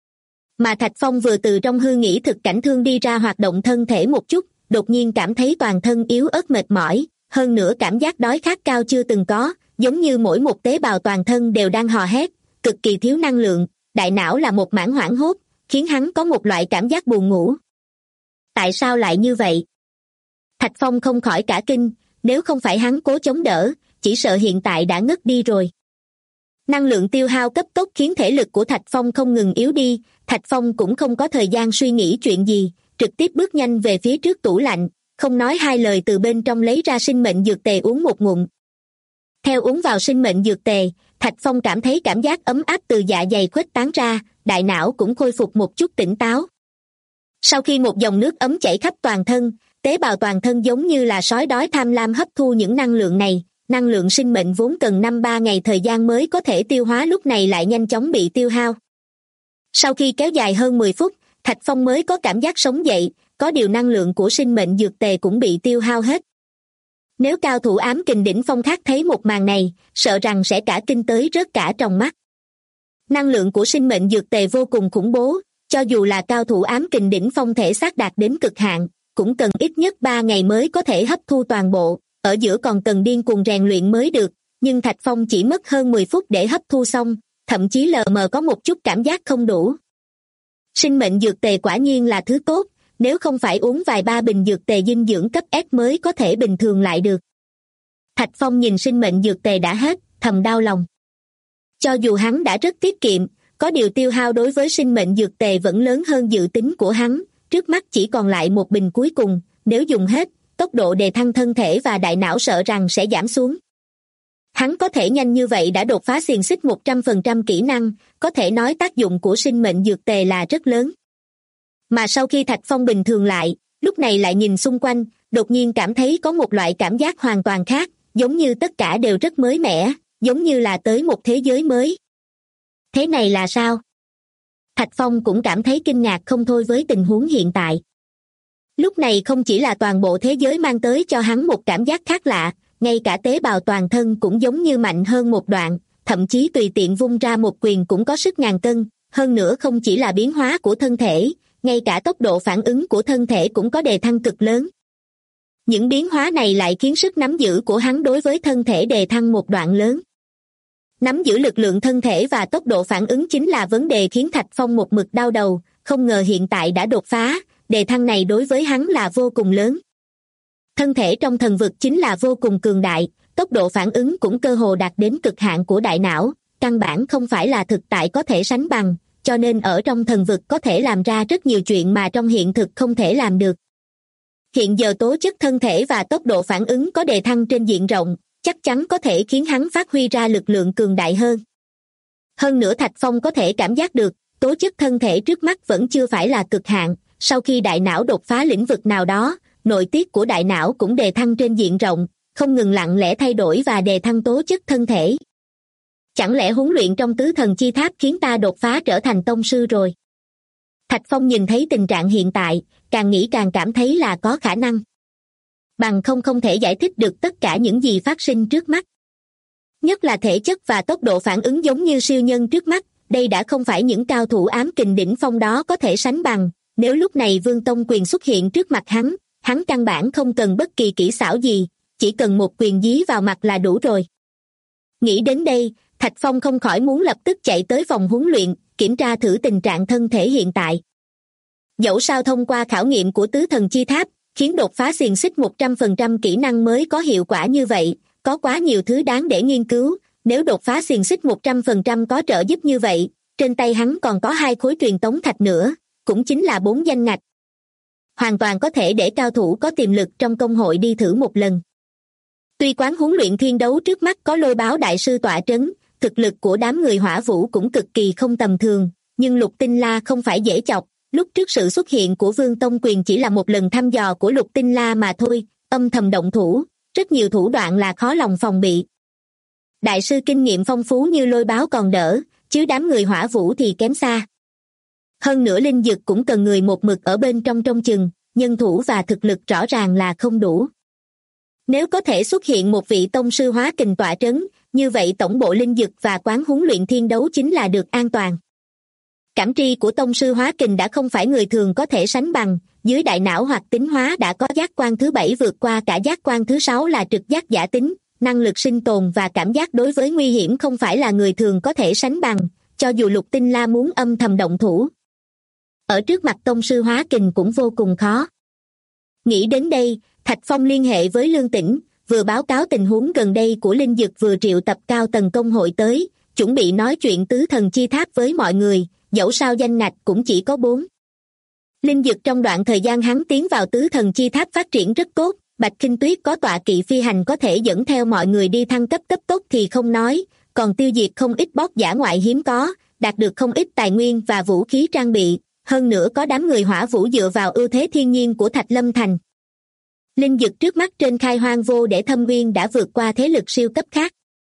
Mà Thạch Phong vừa từ trong hư nghỉ thực cảnh thương đi ra hoạt động thân thể một chút, đột nhiên cảm thấy toàn thân yếu ớt mệt mỏi, hơn nữa cảm giác đói khát cao chưa từng có, giống như mỗi một tế bào toàn thân đều đang hò hét, cực kỳ thiếu năng lượng, đại não là một mảng hoảng hốt, khiến hắn có một loại cảm giác buồn ngủ. Tại sao lại như vậy? Thạch Phong không khỏi cả kinh, nếu không phải hắn cố chống đỡ, chỉ sợ hiện tại đã ngất đi rồi. Năng lượng tiêu hao cấp tốc khiến thể lực của Thạch Phong không ngừng yếu đi, Thạch Phong cũng không có thời gian suy nghĩ chuyện gì, trực tiếp bước nhanh về phía trước tủ lạnh, không nói hai lời từ bên trong lấy ra sinh mệnh dược tề uống một ngụm. Theo uống vào sinh mệnh dược tề, Thạch Phong cảm thấy cảm giác ấm áp từ dạ dày khuếch tán ra, đại não cũng khôi phục một chút tỉnh táo. Sau khi một dòng nước ấm chảy khắp toàn thân, tế bào toàn thân giống như là sói đói tham lam hấp thu những năng lượng này, năng lượng sinh mệnh vốn cần 5-3 ngày thời gian mới có thể tiêu hóa lúc này lại nhanh chóng bị tiêu hao. Sau khi kéo dài hơn 10 phút, Thạch Phong mới có cảm giác sống dậy, có điều năng lượng của sinh mệnh dược tề cũng bị tiêu hao hết. Nếu cao thủ ám kình đỉnh phong khác thấy một màn này, sợ rằng sẽ cả kinh tới rớt cả tròng mắt. Năng lượng của sinh mệnh dược tề vô cùng khủng bố, cho dù là cao thủ ám kình đỉnh phong thể xác đạt đến cực hạn, cũng cần ít nhất 3 ngày mới có thể hấp thu toàn bộ, ở giữa còn cần điên cuồng rèn luyện mới được, nhưng Thạch Phong chỉ mất hơn 10 phút để hấp thu xong, thậm chí lờ mờ có một chút cảm giác không đủ. Sinh mệnh dược tề quả nhiên là thứ tốt, nếu không phải uống vài ba bình dược tề dinh dưỡng cấp S mới có thể bình thường lại được. Thạch Phong nhìn sinh mệnh dược tề đã hết, thầm đau lòng. Cho dù hắn đã rất tiết kiệm, có điều tiêu hao đối với sinh mệnh dược tề vẫn lớn hơn dự tính của hắn, trước mắt chỉ còn lại một bình cuối cùng, nếu dùng hết, tốc độ đề thăng thân thể và đại não sợ rằng sẽ giảm xuống. Hắn có thể nhanh như vậy đã đột phá xiềng xích 100% kỹ năng, có thể nói tác dụng của sinh mệnh dược tề là rất lớn. Mà sau khi Thạch Phong bình thường lại, lúc này lại nhìn xung quanh, đột nhiên cảm thấy có một loại cảm giác hoàn toàn khác, giống như tất cả đều rất mới mẻ, giống như là tới một thế giới mới. Thế này là sao? Thạch Phong cũng cảm thấy kinh ngạc không thôi với tình huống hiện tại. Lúc này không chỉ là toàn bộ thế giới mang tới cho hắn một cảm giác khác lạ, ngay cả tế bào toàn thân cũng giống như mạnh hơn một đoạn, thậm chí tùy tiện vung ra một quyền cũng có sức ngàn cân, hơn nữa không chỉ là biến hóa của thân thể, ngay cả tốc độ phản ứng của thân thể cũng có đề thăng cực lớn. Những biến hóa này lại khiến sức nắm giữ của hắn đối với thân thể đề thăng một đoạn lớn. Nắm giữ lực lượng thân thể và tốc độ phản ứng chính là vấn đề khiến Thạch Phong một mực đau đầu, không ngờ hiện tại đã đột phá, đề thăng này đối với hắn là vô cùng lớn. Thân thể trong thần vực chính là vô cùng cường đại, tốc độ phản ứng cũng cơ hồ đạt đến cực hạn của đại não, căn bản không phải là thực tại có thể sánh bằng, cho nên ở trong thần vực có thể làm ra rất nhiều chuyện mà trong hiện thực không thể làm được. Hiện giờ tố chất thân thể và tốc độ phản ứng có đề thăng trên diện rộng, chắc chắn có thể khiến hắn phát huy ra lực lượng cường đại hơn. Hơn nữa Thạch Phong có thể cảm giác được, tố chất thân thể trước mắt vẫn chưa phải là cực hạn, sau khi đại não đột phá lĩnh vực nào đó, nội tiết của đại não cũng đề thăng trên diện rộng, không ngừng lặng lẽ thay đổi và đề thăng tố chất thân thể. Chẳng lẽ huấn luyện trong tứ thần chi tháp khiến ta đột phá trở thành tông sư rồi? Thạch Phong nhìn thấy tình trạng hiện tại, càng nghĩ càng cảm thấy là có khả năng. Bằng không thể giải thích được tất cả những gì phát sinh trước mắt. Nhất là thể chất và tốc độ phản ứng giống như siêu nhân trước mắt, đây đã không phải những cao thủ ám kình đỉnh phong đó có thể sánh bằng. Nếu lúc này Vương Tông Quyền xuất hiện trước mặt hắn căn bản không cần bất kỳ kỹ xảo gì, chỉ cần một quyền dí vào mặt là đủ rồi. Nghĩ đến đây, Thạch Phong không khỏi muốn lập tức chạy tới phòng huấn luyện, kiểm tra thử tình trạng thân thể hiện tại. Dẫu sao thông qua khảo nghiệm của tứ thần chi tháp, khiến đột phá xiềng xích 100% kỹ năng mới có hiệu quả như vậy, có quá nhiều thứ đáng để nghiên cứu, nếu đột phá xiềng xích 100% có trợ giúp như vậy, trên tay hắn còn có 2 khối truyền tống thạch nữa, cũng chính là 4 danh ngạch. Hoàn toàn có thể để cao thủ có tiềm lực trong công hội đi thử một lần. Tuy quán huấn luyện thiên đấu trước mắt có Lôi Báo đại sư tọa trấn, thực lực của đám người Hỏa Vũ cũng cực kỳ không tầm thường, nhưng Lục Tinh La không phải dễ chọc, lúc trước sự xuất hiện của Vương Tông Quyền chỉ là một lần thăm dò của Lục Tinh La mà thôi, âm thầm động thủ, rất nhiều thủ đoạn là khó lòng phòng bị. Đại sư kinh nghiệm phong phú như Lôi Báo còn đỡ, chứ đám người Hỏa Vũ thì kém xa. Hơn nữa linh dược cũng cần người một mực ở bên trong trông chừng, nhân thủ và thực lực rõ ràng là không đủ. Nếu có thể xuất hiện một vị tông sư hóa kình tọa trấn, như vậy tổng bộ linh dược và quán huấn luyện thiên đấu chính là được an toàn. Cảm tri của tông sư hóa kình đã không phải người thường có thể sánh bằng, dưới đại não hoặc tính hóa đã có giác quan thứ 7 vượt qua cả giác quan thứ 6 là trực giác giả tính, năng lực sinh tồn và cảm giác đối với nguy hiểm không phải là người thường có thể sánh bằng, cho dù Lục Tinh La muốn âm thầm động thủ. Ở trước mặt tông sư hóa kình cũng vô cùng khó. Nghĩ đến đây, Thạch Phong liên hệ với Lương Tĩnh, vừa báo cáo tình huống gần đây của linh dược vừa triệu tập cao tầng công hội tới, chuẩn bị nói chuyện tứ thần chi tháp với mọi người, dẫu sao danh ngạch cũng chỉ có 4. Linh dược trong đoạn thời gian hắn tiến vào tứ thần chi tháp phát triển rất tốt, Bạch Kinh Tuyết có tọa kỵ phi hành có thể dẫn theo mọi người đi thăng cấp cấp tốc thì không nói, còn tiêu diệt không ít boss giả ngoại hiếm có, đạt được không ít tài nguyên và vũ khí trang bị, hơn nữa có đám người hỏa vũ dựa vào ưu thế thiên nhiên của Thạch Lâm Thành. Linh dược trước mắt trên khai hoang vô để thâm uyên đã vượt qua thế lực siêu cấp khác.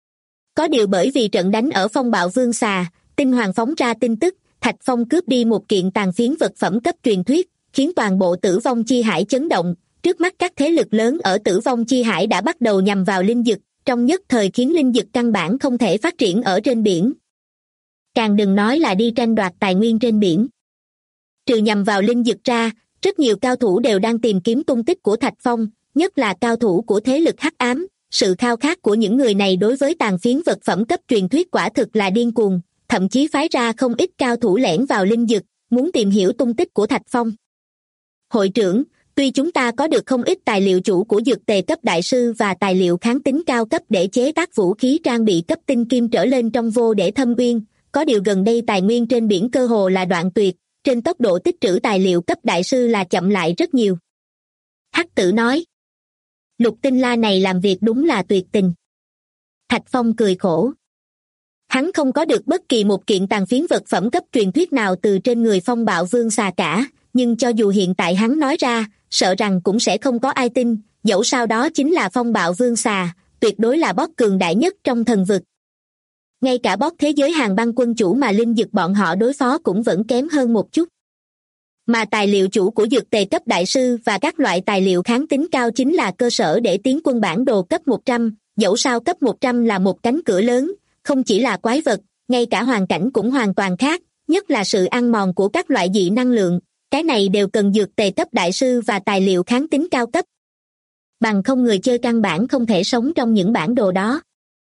Có điều bởi vì trận đánh ở phong bạo vương xà, Tinh Hoàng phóng ra tin tức, Thạch Phong cướp đi một kiện tàn phiến vật phẩm cấp truyền thuyết, khiến toàn bộ Tử Vong Chi Hải chấn động. Trước mắt các thế lực lớn ở Tử Vong Chi Hải đã bắt đầu nhằm vào linh dược, trong nhất thời khiến linh dược căn bản không thể phát triển ở trên biển. Càng đừng nói là đi tranh đoạt tài nguyên trên biển. Trừ nhằm vào linh dược ra, rất nhiều cao thủ đều đang tìm kiếm tung tích của Thạch Phong, nhất là cao thủ của thế lực hắc ám. Sự khao khát của những người này đối với tàn phiến vật phẩm cấp truyền thuyết quả thực là điên cuồng, thậm chí phái ra không ít cao thủ lẻn vào linh dược, muốn tìm hiểu tung tích của Thạch Phong. Hội trưởng, tuy chúng ta có được không ít tài liệu chủ của dược tề cấp đại sư và tài liệu kháng tính cao cấp để chế tác vũ khí trang bị cấp tinh kim trở lên trong vô để thâm uyên, có điều gần đây tài nguyên trên biển cơ hồ là đoạn tuyệt, trên tốc độ tích trữ tài liệu cấp đại sư là chậm lại rất nhiều. Hắc Tử nói. Lục Tinh La này làm việc đúng là tuyệt tình. Thạch Phong cười khổ. Hắn không có được bất kỳ một kiện tàn phiến vật phẩm cấp truyền thuyết nào từ trên người phong bạo vương xà cả, nhưng cho dù hiện tại hắn nói ra, sợ rằng cũng sẽ không có ai tin, dẫu sao đó chính là phong bạo vương xà, tuyệt đối là boss cường đại nhất trong thần vực. Ngay cả boss thế giới hàng băng quân chủ mà linh dược bọn họ đối phó cũng vẫn kém hơn một chút. Mà tài liệu chủ của dược tề cấp đại sư và các loại tài liệu kháng tính cao chính là cơ sở để tiến quân bản đồ cấp 100, dẫu sao cấp 100 là một cánh cửa lớn, không chỉ là quái vật, ngay cả hoàn cảnh cũng hoàn toàn khác, nhất là sự ăn mòn của các loại dị năng lượng, cái này đều cần dược tề cấp đại sư và tài liệu kháng tính cao cấp. Bằng không người chơi căn bản không thể sống trong những bản đồ đó.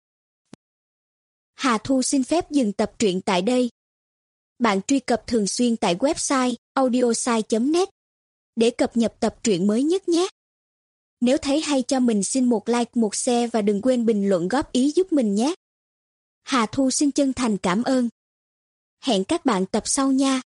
Hà Thu xin phép dừng tập truyện tại đây. Bạn truy cập thường xuyên tại website audiosai.net để cập nhật tập truyện mới nhất nhé. Nếu thấy hay cho mình xin một like, một share và đừng quên bình luận góp ý giúp mình nhé. Hà Thu xin chân thành cảm ơn. Hẹn các bạn tập sau nha.